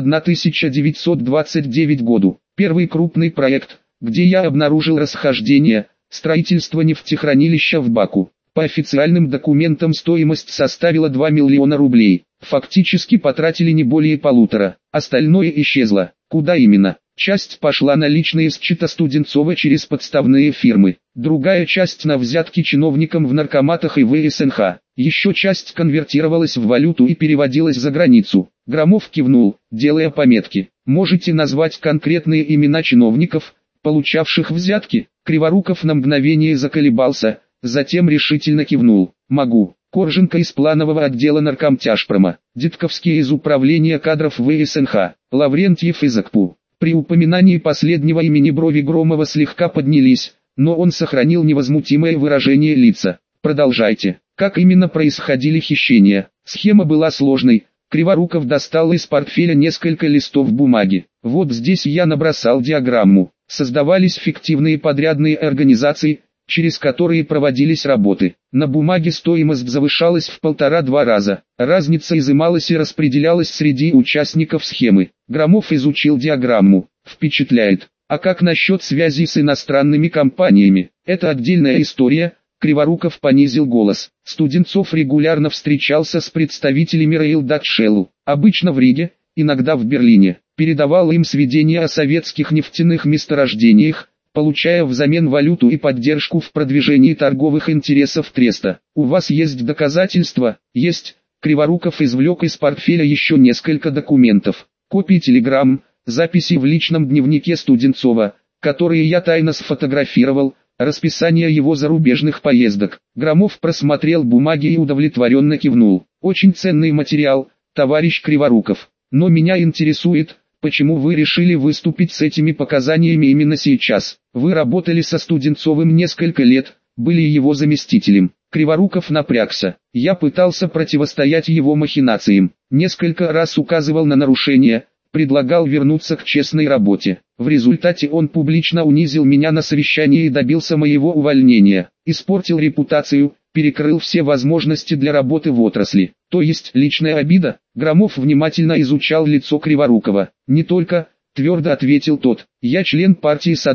1929 году. Первый крупный проект, где я обнаружил расхождение, строительство нефтехранилища в Баку. По официальным документам стоимость составила 2 миллиона рублей. Фактически потратили не более 1,5. Остальное исчезло. Куда именно? Часть пошла на личные счета Студенцова через подставные фирмы. Другая часть на взятки чиновникам в наркоматах и ВСНХ. Еще часть конвертировалась в валюту и переводилась за границу. Громов кивнул, делая пометки. Можете назвать конкретные имена чиновников, получавших взятки? Криворуков на мгновение заколебался, затем решительно кивнул. Могу. Корженко из планового отдела наркомтяжпрома, Детковский из управления кадров ВСНХ, Лаврентьев из АКПУ. При упоминании последнего имени брови Громова слегка поднялись, но он сохранил невозмутимое выражение лица. Продолжайте. Как именно происходили хищения? Схема была сложной. Криворуков достал из портфеля несколько листов бумаги. Вот здесь я набросал диаграмму. Создавались фиктивные подрядные организации, через которые проводились работы. На бумаге стоимость завышалась в 1,5-2 раза. Разница изымалась и распределялась среди участников схемы. Громов изучил диаграмму. Впечатляет. А как насчет связи с иностранными компаниями? Это отдельная история. Криворуков понизил голос. Студенцов регулярно встречался с представителями Royal Dutch Shell, обычно в Риге, иногда в Берлине. Передавал им сведения о советских нефтяных месторождениях, получая взамен валюту и поддержку в продвижении торговых интересов треста. У вас есть доказательства? Есть. Криворуков извлек из портфеля еще несколько документов. Копии телеграмм, записи в личном дневнике Студенцова, которые я тайно сфотографировал, расписание его зарубежных поездок. Громов просмотрел бумаги и удовлетворенно кивнул. Очень ценный материал, товарищ Криворуков. Но меня интересует, почему вы решили выступить с этими показаниями именно сейчас? Вы работали со Студенцовым несколько лет, были его заместителем. Криворуков напрягся. Я пытался противостоять его махинациям. Несколько раз указывал на нарушения, предлагал вернуться к честной работе. В результате он публично унизил меня на совещании и добился моего увольнения. Испортил репутацию, перекрыл все возможности для работы в отрасли. То есть личная обида? Громов внимательно изучал лицо Криворукова. Не только, твердо ответил тот. Я член партии с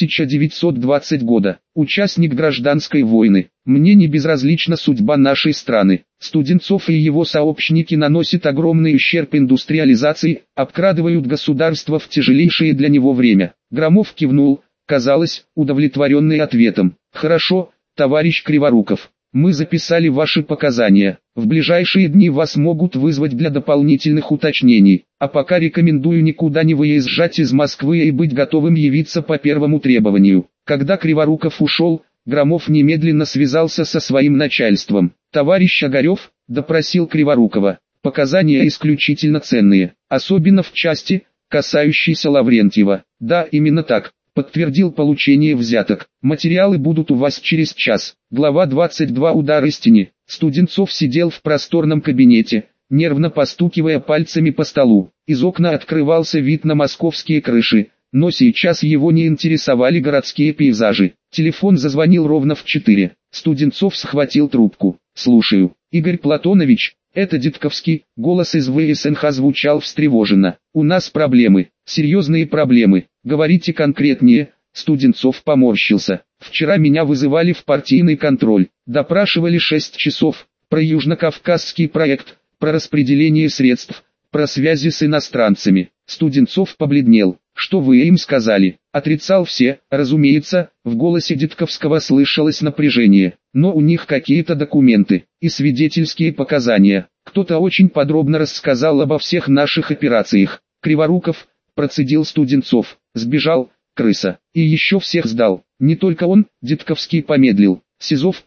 1920 года, участник гражданской войны. Мне не безразлична судьба нашей страны. Студенцов и его сообщники наносят огромный ущерб индустриализации, обкрадывают государство в тяжелейшее для него время. Громов кивнул, казалось, удовлетворенный ответом. Хорошо, товарищ Криворуков. Мы записали ваши показания. В ближайшие дни вас могут вызвать для дополнительных уточнений. А пока рекомендую никуда не выезжать из Москвы и быть готовым явиться по первому требованию. Когда Криворуков ушел, Громов немедленно связался со своим начальством. «Товарищ Огарев», — допросил Криворукова, — «показания исключительно ценные, особенно в части, касающейся Лаврентьева». «Да, именно так», — подтвердил получение взяток. «Материалы будут у вас через час». Глава 22. Удар истине. Студенцов сидел в просторном кабинете, нервно постукивая пальцами по столу. Из окна открывался вид на московские крыши, но сейчас его не интересовали городские пейзажи. Телефон зазвонил ровно в 4. Студенцов схватил трубку. «Слушаю. Игорь Платонович, это Детковский». Голос из ВСНХ звучал встревоженно. «У нас проблемы, серьезные проблемы. Говорите конкретнее». Студенцов поморщился. «Вчера меня вызывали в партийный контроль. Допрашивали 6 часов. Про южнокавказский проект, про распределение средств, про связи с иностранцами». Студенцов побледнел. «Что вы им сказали?» Отрицал все, разумеется, в голосе Детковского слышалось напряжение. «Но у них какие-то документы и свидетельские показания. Кто-то очень подробно рассказал обо всех наших операциях». «Криворуков», процедил Студенцов, — «сбежал, крыса, и еще всех сдал». «Не только он», Детковский помедлил, — «Сизов тоже».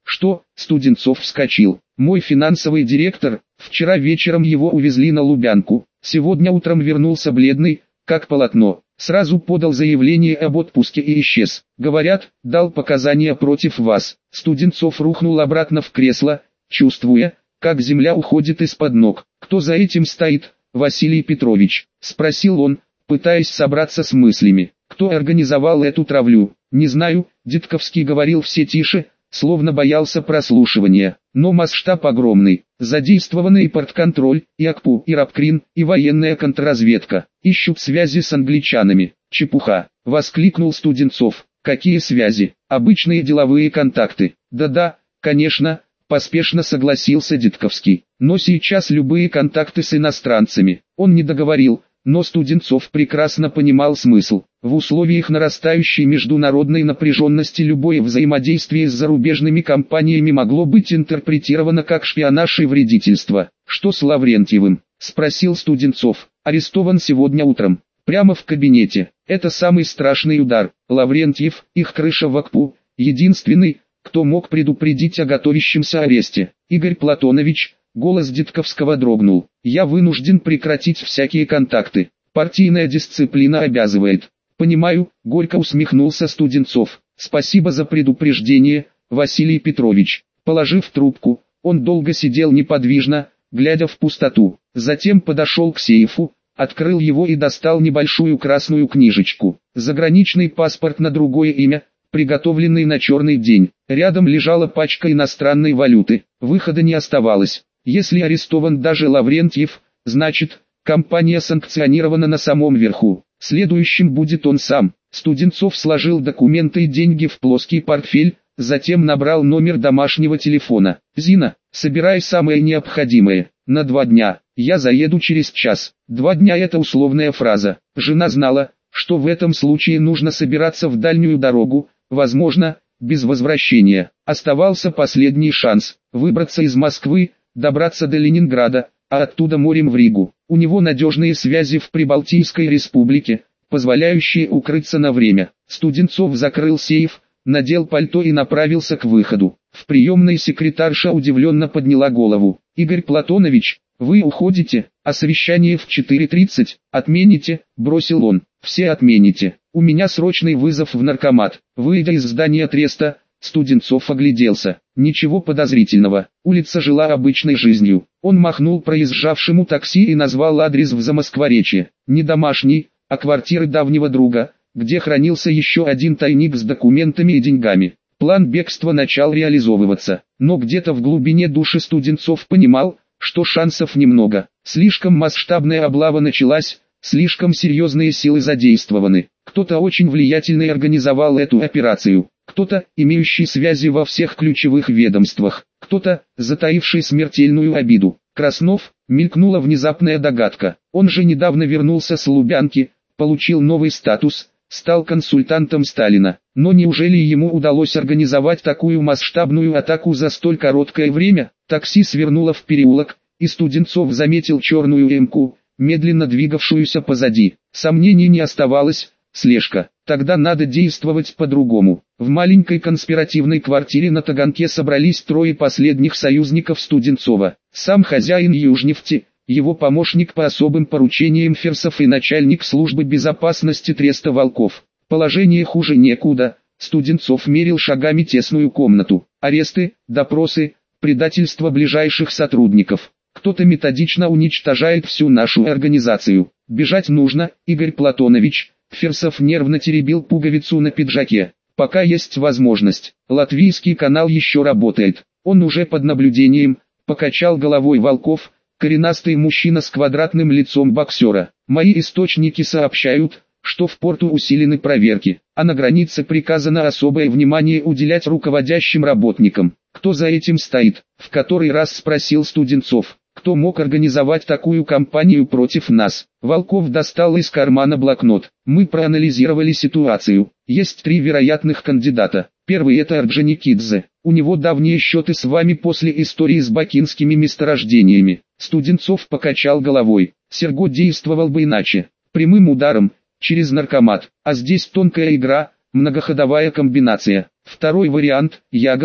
Что? Студенцов вскочил. Мой финансовый директор, вчера вечером его увезли на Лубянку, сегодня утром вернулся бледный, как полотно. Сразу подал заявление об отпуске и исчез. Говорят, дал показания против вас. Студенцов рухнул обратно в кресло, чувствуя, как земля уходит из-под ног. Кто за этим стоит, Василий Петрович? Спросил он, пытаясь собраться с мыслями. Кто организовал эту травлю? Не знаю, Дидковский говорил все тише, словно боялся прослушивания. Но масштаб огромный. Задействованы и портконтроль, и АКПУ, и Рабкрин, и военная контрразведка. Ищут связи с англичанами. Чепуха, воскликнул Студенцов. Какие связи? Обычные деловые контакты. Да-да, конечно, поспешно согласился Дидковский. Но сейчас любые контакты с иностранцами. Он не договорил, но Студенцов прекрасно понимал смысл. В условиях нарастающей международной напряженности любое взаимодействие с зарубежными компаниями могло быть интерпретировано как шпионаж и вредительство. «Что с Лаврентьевым?» – спросил Студенцов. «Арестован сегодня утром. Прямо в кабинете. Это самый страшный удар. Лаврентьев, их крыша в АКПУ, единственный, кто мог предупредить о готовящемся аресте. Игорь Платонович». Голос Дидковского дрогнул. «Я вынужден прекратить всякие контакты. Партийная дисциплина обязывает». «Понимаю», — горько усмехнулся Студенцов. «Спасибо за предупреждение, Василий Петрович». Положив трубку, он долго сидел неподвижно, глядя в пустоту. Затем подошел к сейфу, открыл его и достал небольшую красную книжечку. Заграничный паспорт на другое имя, приготовленный на черный день. Рядом лежала пачка иностранной валюты. Выхода не оставалось. Если арестован даже Лаврентьев, значит, компания санкционирована на самом верху. Следующим будет он сам. Студенцов сложил документы и деньги в плоский портфель, затем набрал номер домашнего телефона. «Зина, собирай самое необходимое. На 2 дня. Я заеду через час». 2 дня — это условная фраза. Жена знала, что в этом случае нужно собираться в дальнюю дорогу, возможно, без возвращения. Оставался последний шанс – выбраться из Москвы, добраться до Ленинграда, а оттуда морем в Ригу. У него надежные связи в Прибалтийской республике, позволяющие укрыться на время. Студенцов закрыл сейф, надел пальто и направился к выходу. В приемной секретарша удивленно подняла голову. «Игорь Платонович, вы уходите, а совещание в 4:30, отмените», – бросил он. «Все отмените. У меня срочный вызов в наркомат». Выйдя из здания треста, Студенцов огляделся. Ничего подозрительного. Улица жила обычной жизнью. Он махнул проезжавшему такси и назвал адрес в Замоскворечье. Не домашний, а квартиры давнего друга, где хранился еще один тайник с документами и деньгами. План бегства начал реализовываться. Но где-то в глубине души Студенцов понимал, что шансов немного. Слишком масштабная облава началась, слишком серьезные силы задействованы. Кто-то очень влиятельный организовал эту операцию. Кто-то, имеющий связи во всех ключевых ведомствах, кто-то, затаивший смертельную обиду. Краснов, мелькнула внезапная догадка. Он же недавно вернулся с Лубянки, получил новый статус, стал консультантом Сталина. Но неужели ему удалось организовать такую масштабную атаку за столь короткое время? Такси свернуло в переулок, и Студенцов заметил черную МК, медленно двигавшуюся позади. Сомнений не оставалось. Слежка. Тогда надо действовать по-другому. В маленькой конспиративной квартире на Таганке собрались 3 последних союзников Студенцова. Сам хозяин Южнефти, его помощник по особым поручениям Фирсов и начальник службы безопасности Треста Волков. Положение хуже некуда. Студенцов мерил шагами тесную комнату. Аресты, допросы, предательство ближайших сотрудников. Кто-то методично уничтожает всю нашу организацию. Бежать нужно, Игорь Платонович. Фирсов нервно теребил пуговицу на пиджаке. Пока есть возможность. Латвийский канал еще работает. Он уже под наблюдением, покачал головой Волков, коренастый мужчина с квадратным лицом боксера. Мои источники сообщают, что в порту усилены проверки, а на границе приказано особое внимание уделять руководящим работникам. Кто за этим стоит? В который раз спросил Студенцов. Кто мог организовать такую кампанию против нас? Волков достал из кармана блокнот. Мы проанализировали ситуацию. Есть 3 вероятных кандидата. Первый — это Орджоникидзе. У него давние счеты с вами после истории с бакинскими месторождениями. Студенцов покачал головой. Серго действовал бы иначе. Прямым ударом, через наркомат. А здесь тонкая игра, многоходовая комбинация. Второй вариант — Ягода,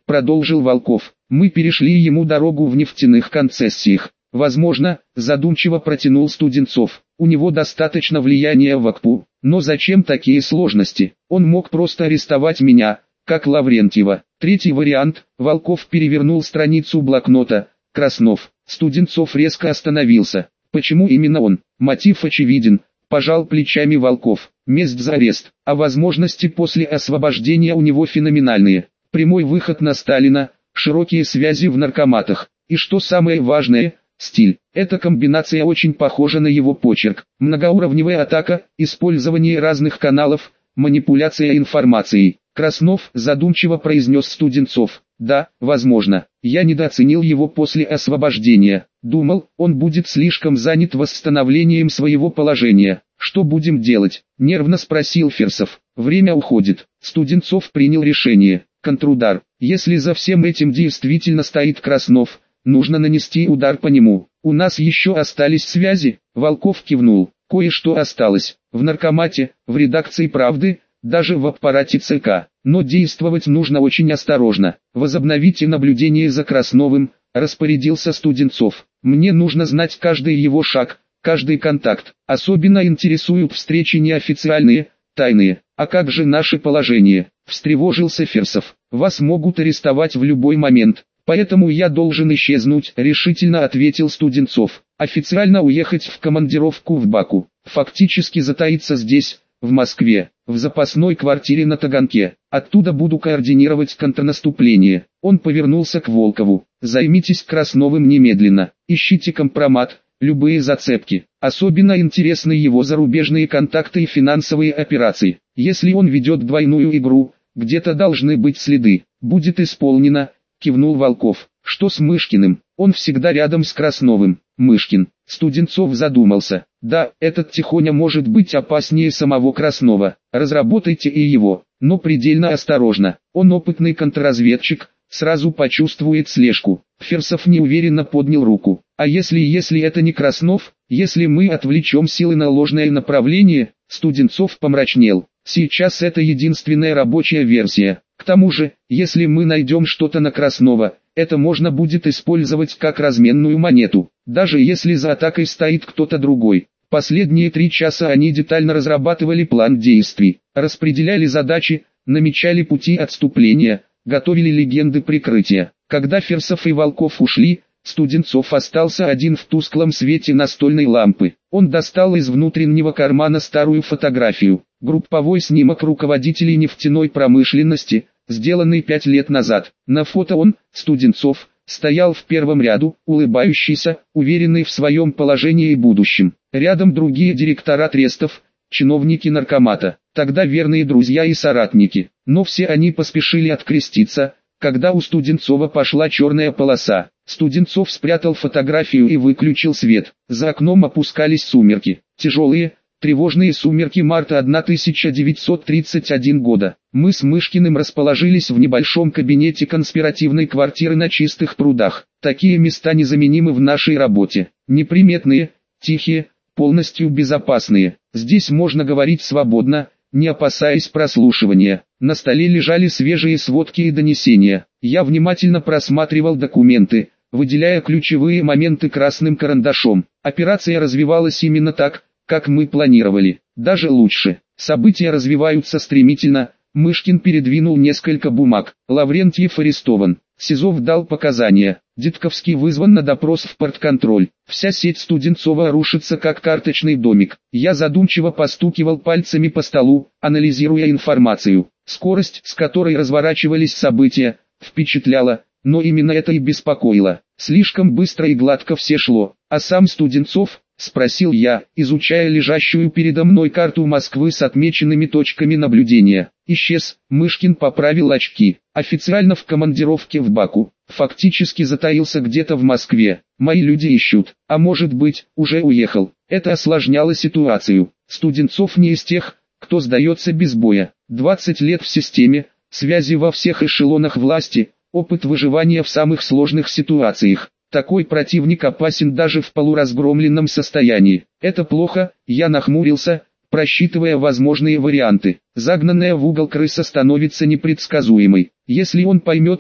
продолжил Волков. Мы перешли ему дорогу в нефтяных концессиях. Возможно, задумчиво протянул Студенцов. У него достаточно влияния в АКПУ. Но зачем такие сложности? Он мог просто арестовать меня, как Лаврентьева. Третий вариант. Волков перевернул страницу блокнота. Краснов. Студенцов резко остановился. Почему именно он? Мотив очевиден. Пожал плечами Волков. Месть за арест. А возможности после освобождения у него феноменальные. Прямой выход на Сталина, широкие связи в наркоматах. И что самое важное, стиль. Эта комбинация очень похожа на его почерк. Многоуровневая атака, использование разных каналов, манипуляция информацией. Краснов задумчиво произнес Студенцов. Да, возможно. Я недооценил его после освобождения. Думал, он будет слишком занят восстановлением своего положения. Что будем делать? Нервно спросил Фирсов. Время уходит. Студенцов принял решение. Контрудар. Если за всем этим действительно стоит Краснов, нужно нанести удар по нему. У нас еще остались связи? Волков кивнул. Кое-что осталось. В наркомате, в редакции «Правды», даже в аппарате ЦК. Но действовать нужно очень осторожно. Возобновите наблюдение за Красновым, распорядился Студенцов. Мне нужно знать каждый его шаг, каждый контакт. Особенно интересуют встречи неофициальные, тайные. А как же наше положение? Встревожился Фирсов. Вас могут арестовать в любой момент. Поэтому я должен исчезнуть, решительно ответил Студенцов. Официально уехать в командировку в Баку. Фактически затаиться здесь, в Москве, в запасной квартире на Таганке. Оттуда буду координировать контрнаступление. Он повернулся к Волкову. Займитесь Красновым немедленно. Ищите компромат, любые зацепки. Особенно интересны его зарубежные контакты и финансовые операции. Если он ведет двойную игру, где-то должны быть следы. Будет исполнено, кивнул Волков. Что с Мышкиным? Он всегда рядом с Красновым. Мышкин. Студенцов задумался. Да, этот Тихоня может быть опаснее самого Краснова. Разработайте и его, но предельно осторожно. Он опытный контрразведчик, сразу почувствует слежку. Фирсов неуверенно поднял руку. А если это не Краснов, если мы отвлечем силы на ложное направление? Студенцов помрачнел. Сейчас это единственная рабочая версия. К тому же, если мы найдем что-то на Краснова, это можно будет использовать как разменную монету, даже если за атакой стоит кто-то другой. Последние 3 часа они детально разрабатывали план действий, распределяли задачи, намечали пути отступления, готовили легенды прикрытия. Когда Фирсов и Волков ушли, Студенцов остался один в тусклом свете настольной лампы. Он достал из внутреннего кармана старую фотографию, групповой снимок руководителей нефтяной промышленности, сделанный 5 лет назад. На фото он, Студенцов, стоял в первом ряду, улыбающийся, уверенный в своем положении и будущем. Рядом другие директора трестов, чиновники наркомата, тогда верные друзья и соратники. Но все они поспешили откреститься, когда у Студенцова пошла черная полоса. Студенцов спрятал фотографию и выключил свет. За окном опускались сумерки. Тяжелые, тревожные сумерки марта 1931 года. Мы с Мышкиным расположились в небольшом кабинете конспиративной квартиры на Чистых прудах. Такие места незаменимы в нашей работе. Неприметные, тихие, полностью безопасные. Здесь можно говорить свободно, не опасаясь прослушивания. На столе лежали свежие сводки и донесения. Я внимательно просматривал документы, выделяя ключевые моменты красным карандашом. Операция развивалась именно так, как мы планировали. Даже лучше. События развиваются стремительно. Мышкин передвинул несколько бумаг. Лаврентьев арестован. Сизов дал показания. Дедковский вызван на допрос в портконтроль. Вся сеть Студенцова рушится как карточный домик. Я задумчиво постукивал пальцами по столу, анализируя информацию. Скорость, с которой разворачивались события, впечатляла, но именно это и беспокоило. Слишком быстро и гладко все шло. А сам Студенцов, спросил я, изучая лежащую передо мной карту Москвы с отмеченными точками наблюдения. Исчез. Мышкин поправил очки. Официально в командировке в Баку. Фактически затаился где-то в Москве. Мои люди ищут. А может быть, уже уехал. Это осложняло ситуацию. Студенцов не из тех, кто сдается без боя. 20 лет в системе, связи во всех эшелонах власти, опыт выживания в самых сложных ситуациях. Такой противник опасен даже в полуразгромленном состоянии. Это плохо, я нахмурился, просчитывая возможные варианты. Загнанная в угол крыса становится непредсказуемой. Если он поймет,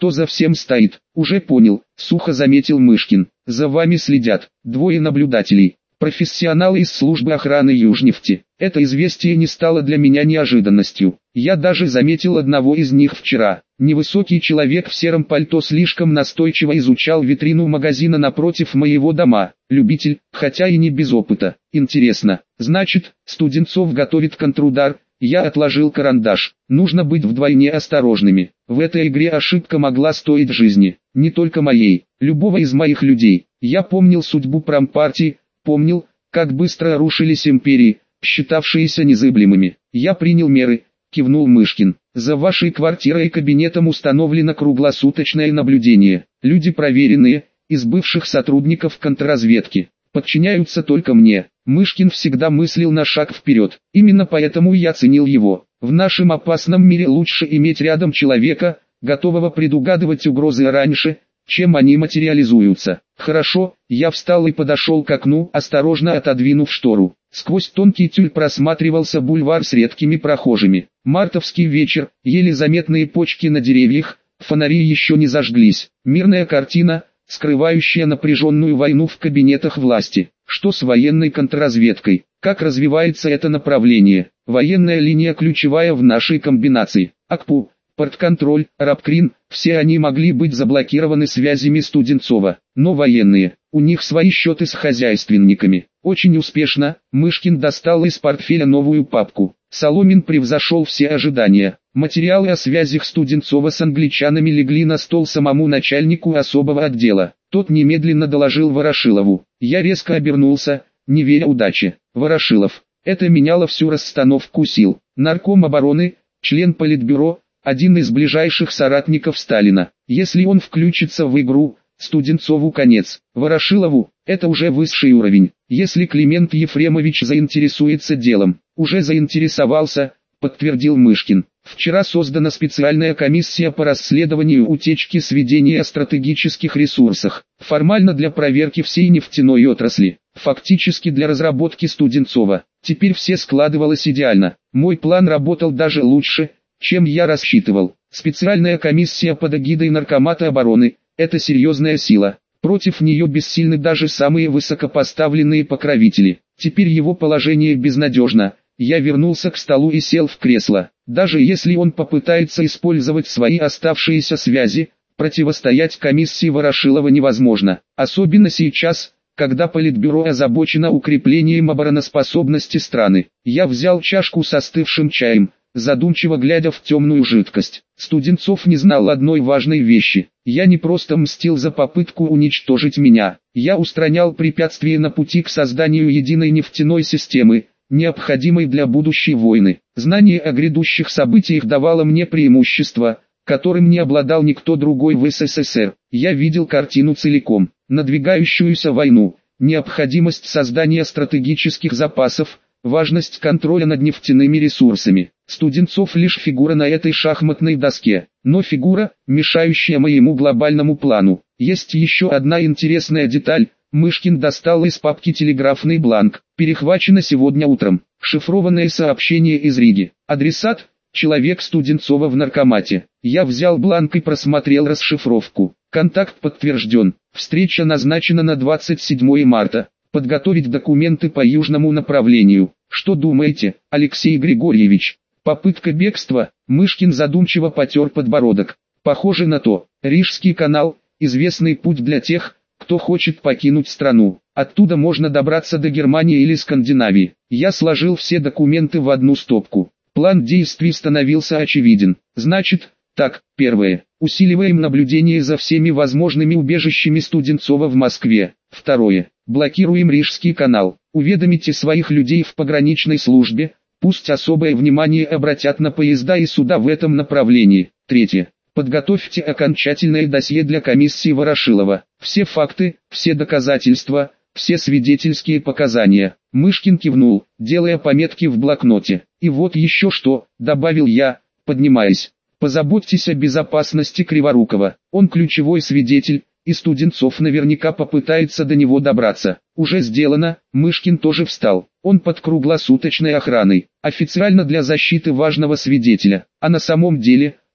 кто за всем стоит. Уже понял, сухо заметил Мышкин. За вами следят. 2 наблюдателей. Профессионалы из службы охраны Южнефти. Это известие не стало для меня неожиданностью. Я даже заметил одного из них вчера. Невысокий человек в сером пальто слишком настойчиво изучал витрину магазина напротив моего дома. Любитель, хотя и не без опыта. Интересно, значит, Студенцов готовит контрудар. Я отложил карандаш. Нужно быть вдвойне осторожными. В этой игре ошибка могла стоить жизни. Не только моей, любого из моих людей. Я помнил судьбу промпартии, помнил, как быстро рушились империи, считавшиеся незыблемыми. Я принял меры, кивнул Мышкин. За вашей квартирой и кабинетом установлено круглосуточное наблюдение. Люди проверенные, из бывших сотрудников контрразведки. Подчиняются только мне. Мышкин всегда мыслил на шаг вперед. Именно поэтому я ценил его. В нашем опасном мире лучше иметь рядом человека, готового предугадывать угрозы раньше, чем они материализуются. Хорошо, я встал и подошел к окну, осторожно отодвинув штору. Сквозь тонкий тюль просматривался бульвар с редкими прохожими. Мартовский вечер, еле заметные почки на деревьях, фонари еще не зажглись. Мирная картина, скрывающая напряженную войну в кабинетах власти. Что с военной контрразведкой? Как развивается это направление? Военная линия ключевая в нашей комбинации. АКПУ, Портконтроль, Рабкрин, все они могли быть заблокированы связями Студенцова. Но военные, у них свои счеты с хозяйственниками. Очень успешно, Мышкин достал из портфеля новую папку. Соломин превзошел все ожидания. Материалы о связях Студенцова с англичанами легли на стол самому начальнику особого отдела. Тот немедленно доложил Ворошилову. Я резко обернулся, не веря удаче. Ворошилов. Это меняло всю расстановку сил. Нарком обороны, член Политбюро, один из ближайших соратников Сталина. Если он включится в игру, Студенцову конец. Ворошилову – это уже высший уровень. Если Климент Ефремович заинтересуется делом, уже заинтересовался, подтвердил Мышкин. Вчера создана специальная комиссия по расследованию утечки сведений о стратегических ресурсах. Формально для проверки всей нефтяной отрасли. Фактически для разработки Студенцова. Теперь все складывалось идеально. Мой план работал даже лучше, чем я рассчитывал. Специальная комиссия под эгидой Наркомата обороны – это серьезная сила. Против нее бессильны даже самые высокопоставленные покровители. Теперь его положение безнадежно. Я вернулся к столу и сел в кресло. Даже если он попытается использовать свои оставшиеся связи, противостоять комиссии Ворошилова невозможно. Особенно сейчас, когда Политбюро озабочено укреплением обороноспособности страны. Я взял чашку с остывшим чаем, задумчиво глядя в темную жидкость. Студенцов не знал одной важной вещи. Я не просто мстил за попытку уничтожить меня. Я устранял препятствия на пути к созданию единой нефтяной системы, необходимой для будущей войны. Знание о грядущих событиях давало мне преимущество, которым не обладал никто другой в СССР. Я видел картину целиком. Надвигающуюся войну, необходимость создания стратегических запасов, важность контроля над нефтяными ресурсами. Студенцов лишь фигура на этой шахматной доске, но фигура, мешающая моему глобальному плану. Есть еще одна интересная деталь. Мышкин достал из папки телеграфный бланк. Перехвачено сегодня утром. Шифрованное сообщение из Риги. Адресат – человек Студенцова в наркомате. Я взял бланк и просмотрел расшифровку. Контакт подтвержден. Встреча назначена на 27 марта. Подготовить документы по южному направлению. Что думаете, Алексей Григорьевич? Попытка бегства? Мышкин задумчиво потер подбородок. Похоже на то. Рижский канал – известный путь для тех, кто хочет покинуть страну. Оттуда можно добраться до Германии или Скандинавии. Я сложил все документы в одну стопку. План действий становился очевиден. Значит, так, первое. Усиливаем наблюдение за всеми возможными убежищами Студенцова в Москве. Второе. Блокируем Рижский канал. Уведомите своих людей в пограничной службе, пусть особое внимание обратят на поезда и суда в этом направлении. Третье. Подготовьте окончательное досье для комиссии Ворошилова. Все факты, все доказательства, все свидетельские показания. Мышкин кивнул, делая пометки в блокноте. И вот еще что, добавил я, поднимаясь. Позаботьтесь о безопасности Криворукова. Он ключевой свидетель, и Студенцов наверняка попытается до него добраться. Уже сделано. Мышкин тоже встал. Он под круглосуточной охраной. Официально для защиты важного свидетеля. А на самом деле,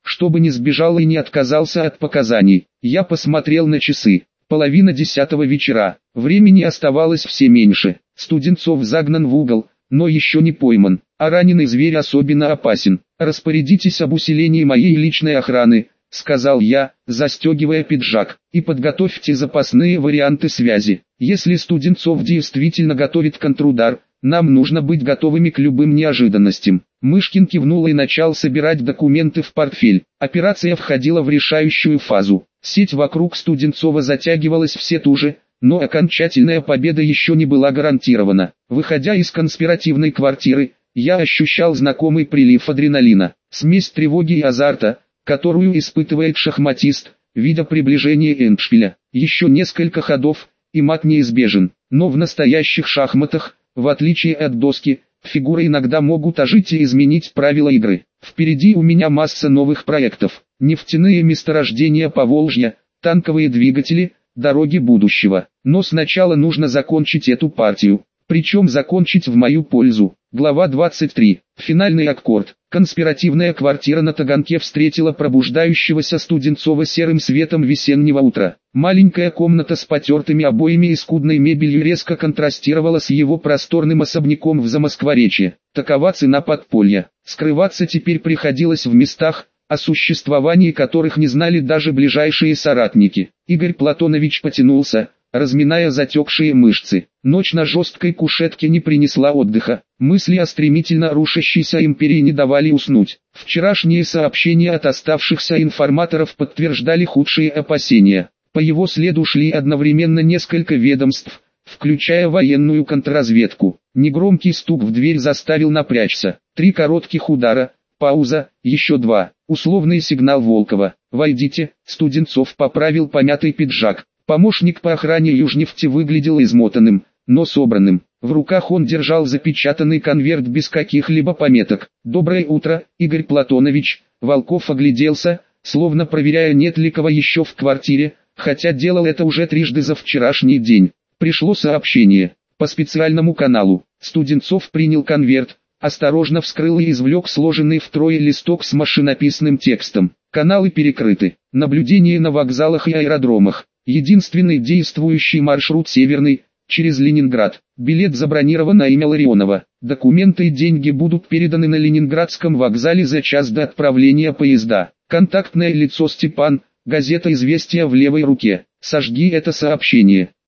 чтобы не сбежал и не отказался от показаний. Я посмотрел на часы. 9:30 вечера. Времени оставалось все меньше. Студенцов загнан в угол, но еще не пойман, а раненый зверь особенно опасен. «Распорядитесь об усилении моей личной охраны», — сказал я, застегивая пиджак, — «и подготовьте запасные варианты связи. Если Студенцов действительно готовит контрудар, нам нужно быть готовыми к любым неожиданностям». Мышкин кивнул и начал собирать документы в портфель. Операция входила в решающую фазу. Сеть вокруг Студенцова затягивалась все туже, но окончательная победа еще не была гарантирована. Выходя из конспиративной квартиры, я ощущал знакомый прилив адреналина, смесь тревоги и азарта, которую испытывает шахматист, видя приближение эндшпиля. Еще несколько ходов, и мат неизбежен, но в настоящих шахматах, в отличие от доски, фигуры иногда могут ожить и изменить правила игры. Впереди у меня масса новых проектов: нефтяные месторождения Поволжья, танковые двигатели, дороги будущего. Но сначала нужно закончить эту партию, причем закончить в мою пользу. Глава 23. Финальный аккорд. Конспиративная квартира на Таганке встретила пробуждающегося Студенцова серым светом весеннего утра. Маленькая комната с потертыми обоями и скудной мебелью резко контрастировала с его просторным особняком в Замоскворечье. Такова цена подполья. Скрываться теперь приходилось в местах, о существовании которых не знали даже ближайшие соратники. Игорь Платонович потянулся, разминая затекшие мышцы. Ночь на жесткой кушетке не принесла отдыха. Мысли о стремительно рушащейся империи не давали уснуть. Вчерашние сообщения от оставшихся информаторов подтверждали худшие опасения. По его следу шли одновременно несколько ведомств, включая военную контрразведку. Негромкий стук в дверь заставил напрячься. 3 коротких удара, пауза, еще 2. Условный сигнал Волкова. «Войдите». Студенцов поправил помятый пиджак. Помощник по охране Южнефти выглядел измотанным, но собранным. В руках он держал запечатанный конверт без каких-либо пометок. «Доброе утро, Игорь Платонович». Волков огляделся, словно проверяя, нет ли кого еще в квартире, хотя делал это уже трижды за вчерашний день. Пришло сообщение. По специальному каналу. Студенцов принял конверт, осторожно вскрыл и извлек сложенный втрое листок с машинописным текстом. Каналы перекрыты. Наблюдение на вокзалах и аэродромах. Единственный действующий маршрут северный, через Ленинград. Билет забронирован на имя Ларионова. Документы и деньги будут переданы на Ленинградском вокзале за час до отправления поезда. Контактное лицо Степан, газета «Известия» в левой руке. Сожги это сообщение.